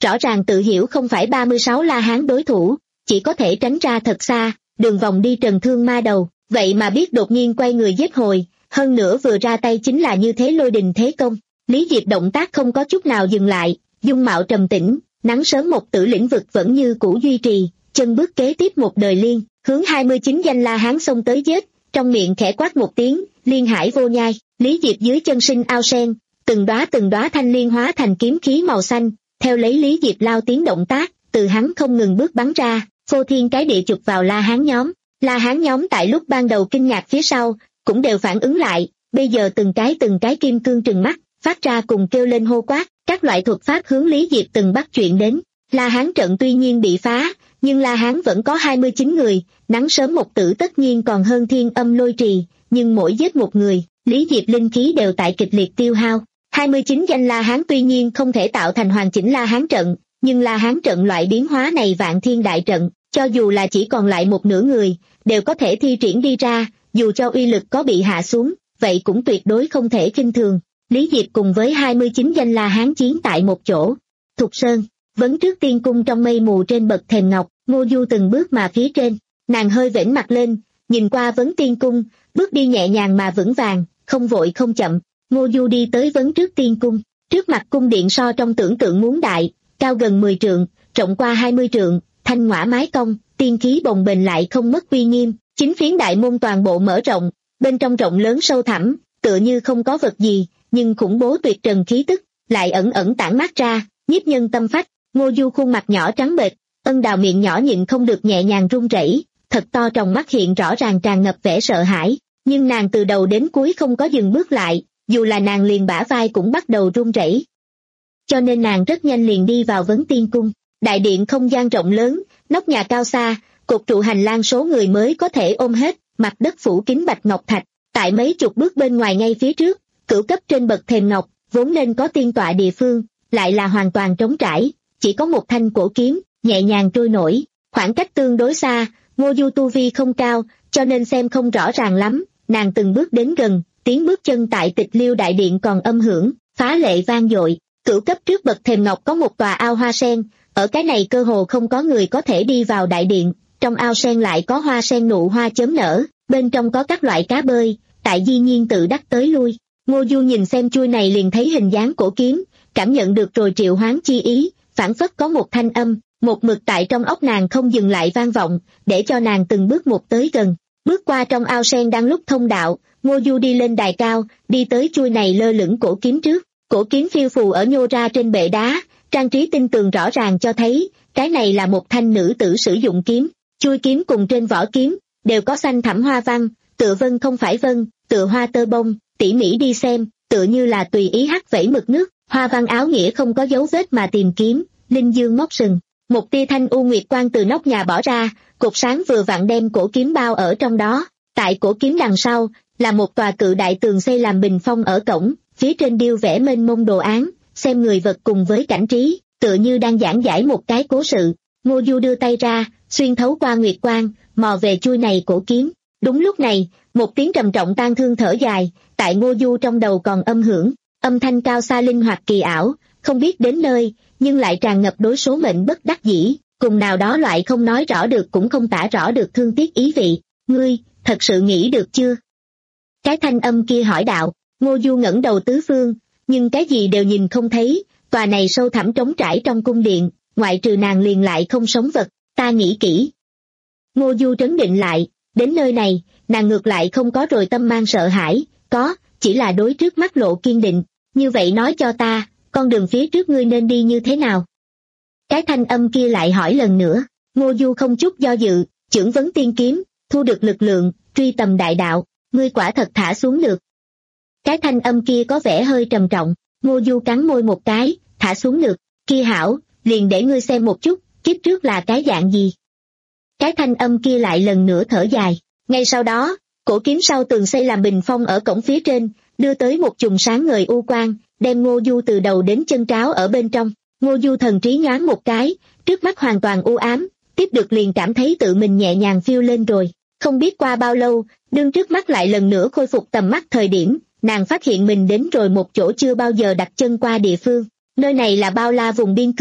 rõ ràng tự hiểu không phải ba mươi sáu La Hán đối thủ, chỉ có thể tránh ra thật xa, đường vòng đi trần thương ma đầu, vậy mà biết đột nhiên quay người giết hồi, hơn nữa vừa ra tay chính là như thế lôi đình thế công. Lý Diệp động tác không có chút nào dừng lại, dung mạo trầm tĩnh, nắng sớm một tử lĩnh vực vẫn như cũ duy trì, chân bước kế tiếp một đời liên, hướng hai mươi chín danh La Hán xông tới giết, trong miệng khẽ quát một tiếng, liên hải vô nhai. Lý Diệp dưới chân sinh ao sen, từng đóa từng đóa thanh liên hóa thành kiếm khí màu xanh, theo lấy Lý Diệp lao tiến động tác, từ hắn không ngừng bước bắn ra, phô thiên cái địa chụp vào La Hán nhóm. La Hán nhóm tại lúc ban đầu kinh ngạc phía sau, cũng đều phản ứng lại, bây giờ từng cái từng cái kim cương trừng mắt, phát ra cùng kêu lên hô quát, các loại thuật pháp hướng Lý Diệp từng bắt chuyện đến. La Hán trận tuy nhiên bị phá, nhưng La Hán vẫn có hai mươi chín người, nắng sớm một tử tất nhiên còn hơn thiên âm lôi trì, nhưng mỗi giết một người, Lý Diệp linh khí đều tại kịch liệt tiêu hao. hai mươi chín danh La Hán tuy nhiên không thể tạo thành hoàn chỉnh La Hán trận, nhưng La Hán trận loại biến hóa này vạn thiên đại trận, cho dù là chỉ còn lại một nửa người, đều có thể thi triển đi ra, dù cho uy lực có bị hạ xuống, vậy cũng tuyệt đối không thể khinh thường. Lý Diệp cùng với hai mươi chín danh La Hán chiến tại một chỗ. Thục Sơn, vấn trước tiên cung trong mây mù trên bậc thềm ngọc, Ngô Du từng bước mà phía trên, nàng hơi vểnh mặt lên, nhìn qua vấn tiên cung, bước đi nhẹ nhàng mà vững vàng, không vội không chậm. Ngô Du đi tới vấn trước tiên cung, trước mặt cung điện so trong tưởng tượng muốn đại, cao gần mười trượng, rộng qua hai mươi trượng, thanh ngõa mái cong, tiên khí bồng bềnh lại không mất uy nghiêm, chính phiến đại môn toàn bộ mở rộng, bên trong rộng lớn sâu thẳm, tựa như không có vật gì, nhưng khủng bố tuyệt trần khí tức, lại ẩn ẩn tản mát ra, nhiếp nhân tâm phách. Ngô Du khuôn mặt nhỏ trắng bệch, ân đào miệng nhỏ nhịn không được nhẹ nhàng run rẩy, thật to trong mắt hiện rõ ràng tràn ngập vẻ sợ hãi, nhưng nàng từ đầu đến cuối không có dừng bước lại, dù là nàng liền bả vai cũng bắt đầu run rẩy. Cho nên nàng rất nhanh liền đi vào vấn tiên cung. Đại điện không gian rộng lớn, nóc nhà cao xa, cột trụ hành lang số người mới có thể ôm hết, mặt đất phủ kín bạch ngọc thạch, tại mấy chục bước bên ngoài ngay phía trước, cửu cấp trên bậc thềm ngọc, vốn nên có tiên tọa địa phương, lại là hoàn toàn trống trải, chỉ có một thanh cổ kiếm, nhẹ nhàng trôi nổi, khoảng cách tương đối xa, Ngô Du tu vi không cao, cho nên xem không rõ ràng lắm, nàng từng bước đến gần, tiếng bước chân tại Tịch Liêu đại điện còn âm hưởng, phá lệ vang dội. Cửu cấp trước bậc thềm ngọc có một tòa ao hoa sen, ở cái này cơ hồ không có người có thể đi vào đại điện, trong ao sen lại có hoa sen nụ hoa chớm nở, bên trong có các loại cá bơi, tại di nhiên tự đắc tới lui. Ngô Du nhìn xem chuôi này liền thấy hình dáng cổ kiếm, cảm nhận được rồi triệu hoán chi ý, phảng phất có một thanh âm, một mực tại trong óc nàng không dừng lại vang vọng, để cho nàng từng bước một tới gần. Bước qua trong ao sen đang lúc thông đạo, Ngô Du đi lên đài cao, đi tới chuôi này lơ lửng cổ kiếm trước. Cổ kiếm phiêu phù ở nhô ra trên bệ đá, trang trí tinh tường rõ ràng cho thấy, cái này là một thanh nữ tử sử dụng kiếm. Chuôi kiếm cùng trên vỏ kiếm, đều có xanh thẳm hoa văn, tựa vân không phải vân, tựa hoa tơ bông, tỉ mỉ đi xem, tựa như là tùy ý hắt vẩy mực nước, hoa văn áo nghĩa không có dấu vết mà tìm kiếm, linh dương móc sừng. Một tia thanh u nguyệt quang từ nóc nhà bỏ ra, cột sáng vừa vặn đem cổ kiếm bao ở trong đó. Tại cổ kiếm đằng sau, là một tòa cự đại tường xây làm bình phong ở cổng, phía trên điêu vẽ mênh mông đồ án, xem người vật cùng với cảnh trí, tựa như đang giảng giải một cái cố sự. Ngô Du đưa tay ra, xuyên thấu qua nguyệt quang, mò về chuôi này cổ kiếm. Đúng lúc này, một tiếng trầm trọng tang thương thở dài, tại Ngô Du trong đầu còn âm hưởng, âm thanh cao xa linh hoạt kỳ ảo, không biết đến nơi, nhưng lại tràn ngập đối số mệnh bất đắc dĩ, cùng nào đó loại không nói rõ được cũng không tả rõ được thương tiếc ý vị. Ngươi, thật sự nghĩ được chưa? Cái thanh âm kia hỏi đạo. Ngô Du ngẩng đầu tứ phương, nhưng cái gì đều nhìn không thấy, tòa này sâu thẳm trống trải trong cung điện, ngoại trừ nàng liền lại không sống vật, ta nghĩ kỹ. Ngô Du trấn định lại, đến nơi này, nàng ngược lại không có rồi tâm mang sợ hãi, có, chỉ là đối trước mắt lộ kiên định, như vậy nói cho ta, con đường phía trước ngươi nên đi như thế nào? Cái thanh âm kia lại hỏi lần nữa, Ngô Du không chút do dự, chưởng vấn tiên kiếm, thu được lực lượng, truy tầm đại đạo, ngươi quả thật thả xuống được. Cái thanh âm kia có vẻ hơi trầm trọng, Ngô Du cắn môi một cái, thả xuống được, kia hảo, liền để ngươi xem một chút, kiếp trước là cái dạng gì. Cái thanh âm kia lại lần nữa thở dài, ngay sau đó, cổ kiếm sau tường xây làm bình phong ở cổng phía trên, đưa tới một chùm sáng ngời u quang, đem Ngô Du từ đầu đến chân tráo ở bên trong. Ngô Du thần trí nhoáng một cái, trước mắt hoàn toàn u ám, tiếp được liền cảm thấy tự mình nhẹ nhàng phiêu lên rồi. Không biết qua bao lâu, đương trước mắt lại lần nữa khôi phục tầm mắt thời điểm, nàng phát hiện mình đến rồi một chỗ chưa bao giờ đặt chân qua địa phương. Nơi này là bao la vùng biên cương,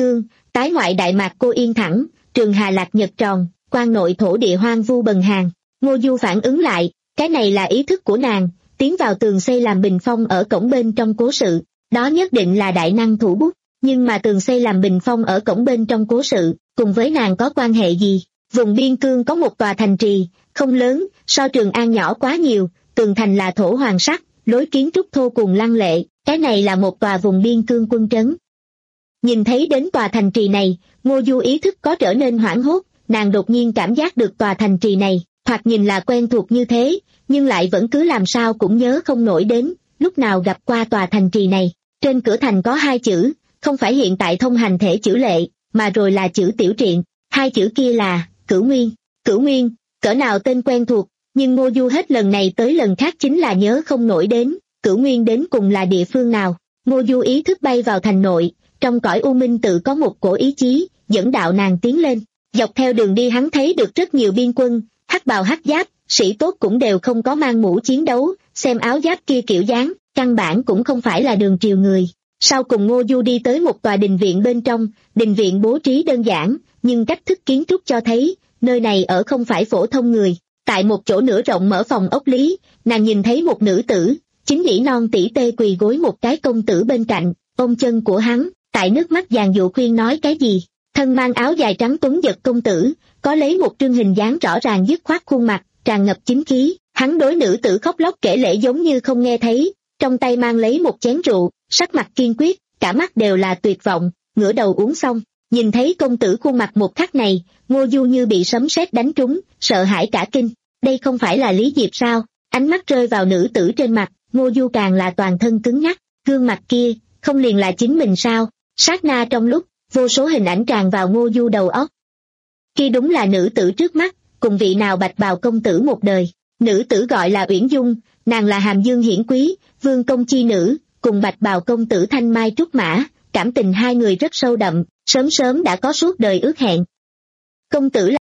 Tái ngoại Đại Mạc Cô Yên thẳng, Trường Hà Lạc Nhật tròn, quan nội thổ địa hoang vu bần hàng. Ngô Du phản ứng lại, cái này là ý thức của nàng, tiến vào tường xây làm bình phong ở cổng bên trong cố sự, đó nhất định là đại năng thủ bút, nhưng mà tường xây làm bình phong ở cổng bên trong cố sự, cùng với nàng có quan hệ gì? Vùng biên cương có một tòa thành trì, không lớn, so Trường An nhỏ quá nhiều, tường thành là thổ hoàng sắc, lối kiến trúc thô cùng lăng lệ, cái này là một tòa vùng biên cương quân trấn. Nhìn thấy đến tòa thành trì này, Ngô Du ý thức có trở nên hoảng hốt, nàng đột nhiên cảm giác được tòa thành trì này, thoạt nhìn là quen thuộc như thế, nhưng lại vẫn cứ làm sao cũng nhớ không nổi đến, lúc nào gặp qua tòa thành trì này. Trên cửa thành có hai chữ, không phải hiện tại thông hành thể chữ lệ, mà rồi là chữ tiểu triện, hai chữ kia là, Cửu Nguyên. Cửu Nguyên, cỡ nào tên quen thuộc, nhưng Ngô Du hết lần này tới lần khác chính là nhớ không nổi đến, Cửu Nguyên đến cùng là địa phương nào. Ngô Du ý thức bay vào thành nội, trong cõi u minh tự có một cổ ý chí, dẫn đạo nàng tiến lên. Dọc theo đường đi hắn thấy được rất nhiều biên quân, hắc bào hắc giáp, sĩ tốt cũng đều không có mang mũ chiến đấu, xem áo giáp kia kiểu dáng, căn bản cũng không phải là đường triều người. Sau cùng Ngô Du đi tới một tòa đình viện bên trong, đình viện bố trí đơn giản, nhưng cách thức kiến trúc cho thấy, nơi này ở không phải phổ thông người. Tại một chỗ nửa rộng mở phòng ốc lý, nàng nhìn thấy một nữ tử, chính nỉ non tỉ tê quỳ gối một cái công tử bên cạnh, ôm chân của hắn, tại nước mắt giàn dụ khuyên nói cái gì. Thân mang áo dài trắng tuấn giật công tử, có lấy một trương hình dáng rõ ràng dứt khoát khuôn mặt, tràn ngập chính khí, hắn đối nữ tử khóc lóc kể lể giống như không nghe thấy, trong tay mang lấy một chén rượu, sắc mặt kiên quyết, cả mắt đều là tuyệt vọng, ngửa đầu uống xong. Nhìn thấy công tử khuôn mặt một khắc này, Ngô Du như bị sấm sét đánh trúng, sợ hãi cả kinh. Đây không phải là Lý Diệp sao? Ánh mắt rơi vào nữ tử trên mặt, Ngô Du càng là toàn thân cứng nhắc, gương mặt kia, không liền là chính mình sao? Sát na trong lúc, vô số hình ảnh tràn vào Ngô Du đầu óc. Khi đúng là nữ tử trước mắt, cùng vị nào bạch bào công tử một đời. Nữ tử gọi là Uyển Dung, nàng là Hàm Dương hiển quý, vương công chi nữ, cùng bạch bào công tử thanh mai trúc mã, cảm tình hai người rất sâu đậm, sớm sớm đã có suốt đời ước hẹn. Công tử là...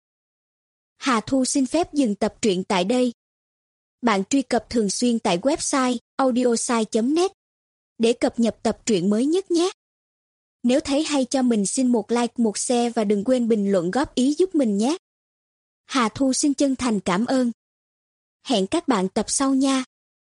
Hà Thu xin phép dừng tập truyện tại đây. Bạn truy cập thường xuyên tại website audiosai chấm net để cập nhật tập truyện mới nhất nhé. Nếu thấy hay cho mình xin một like, một share và đừng quên bình luận góp ý giúp mình nhé. Hà Thu xin chân thành cảm ơn. Hẹn các bạn tập sau nha.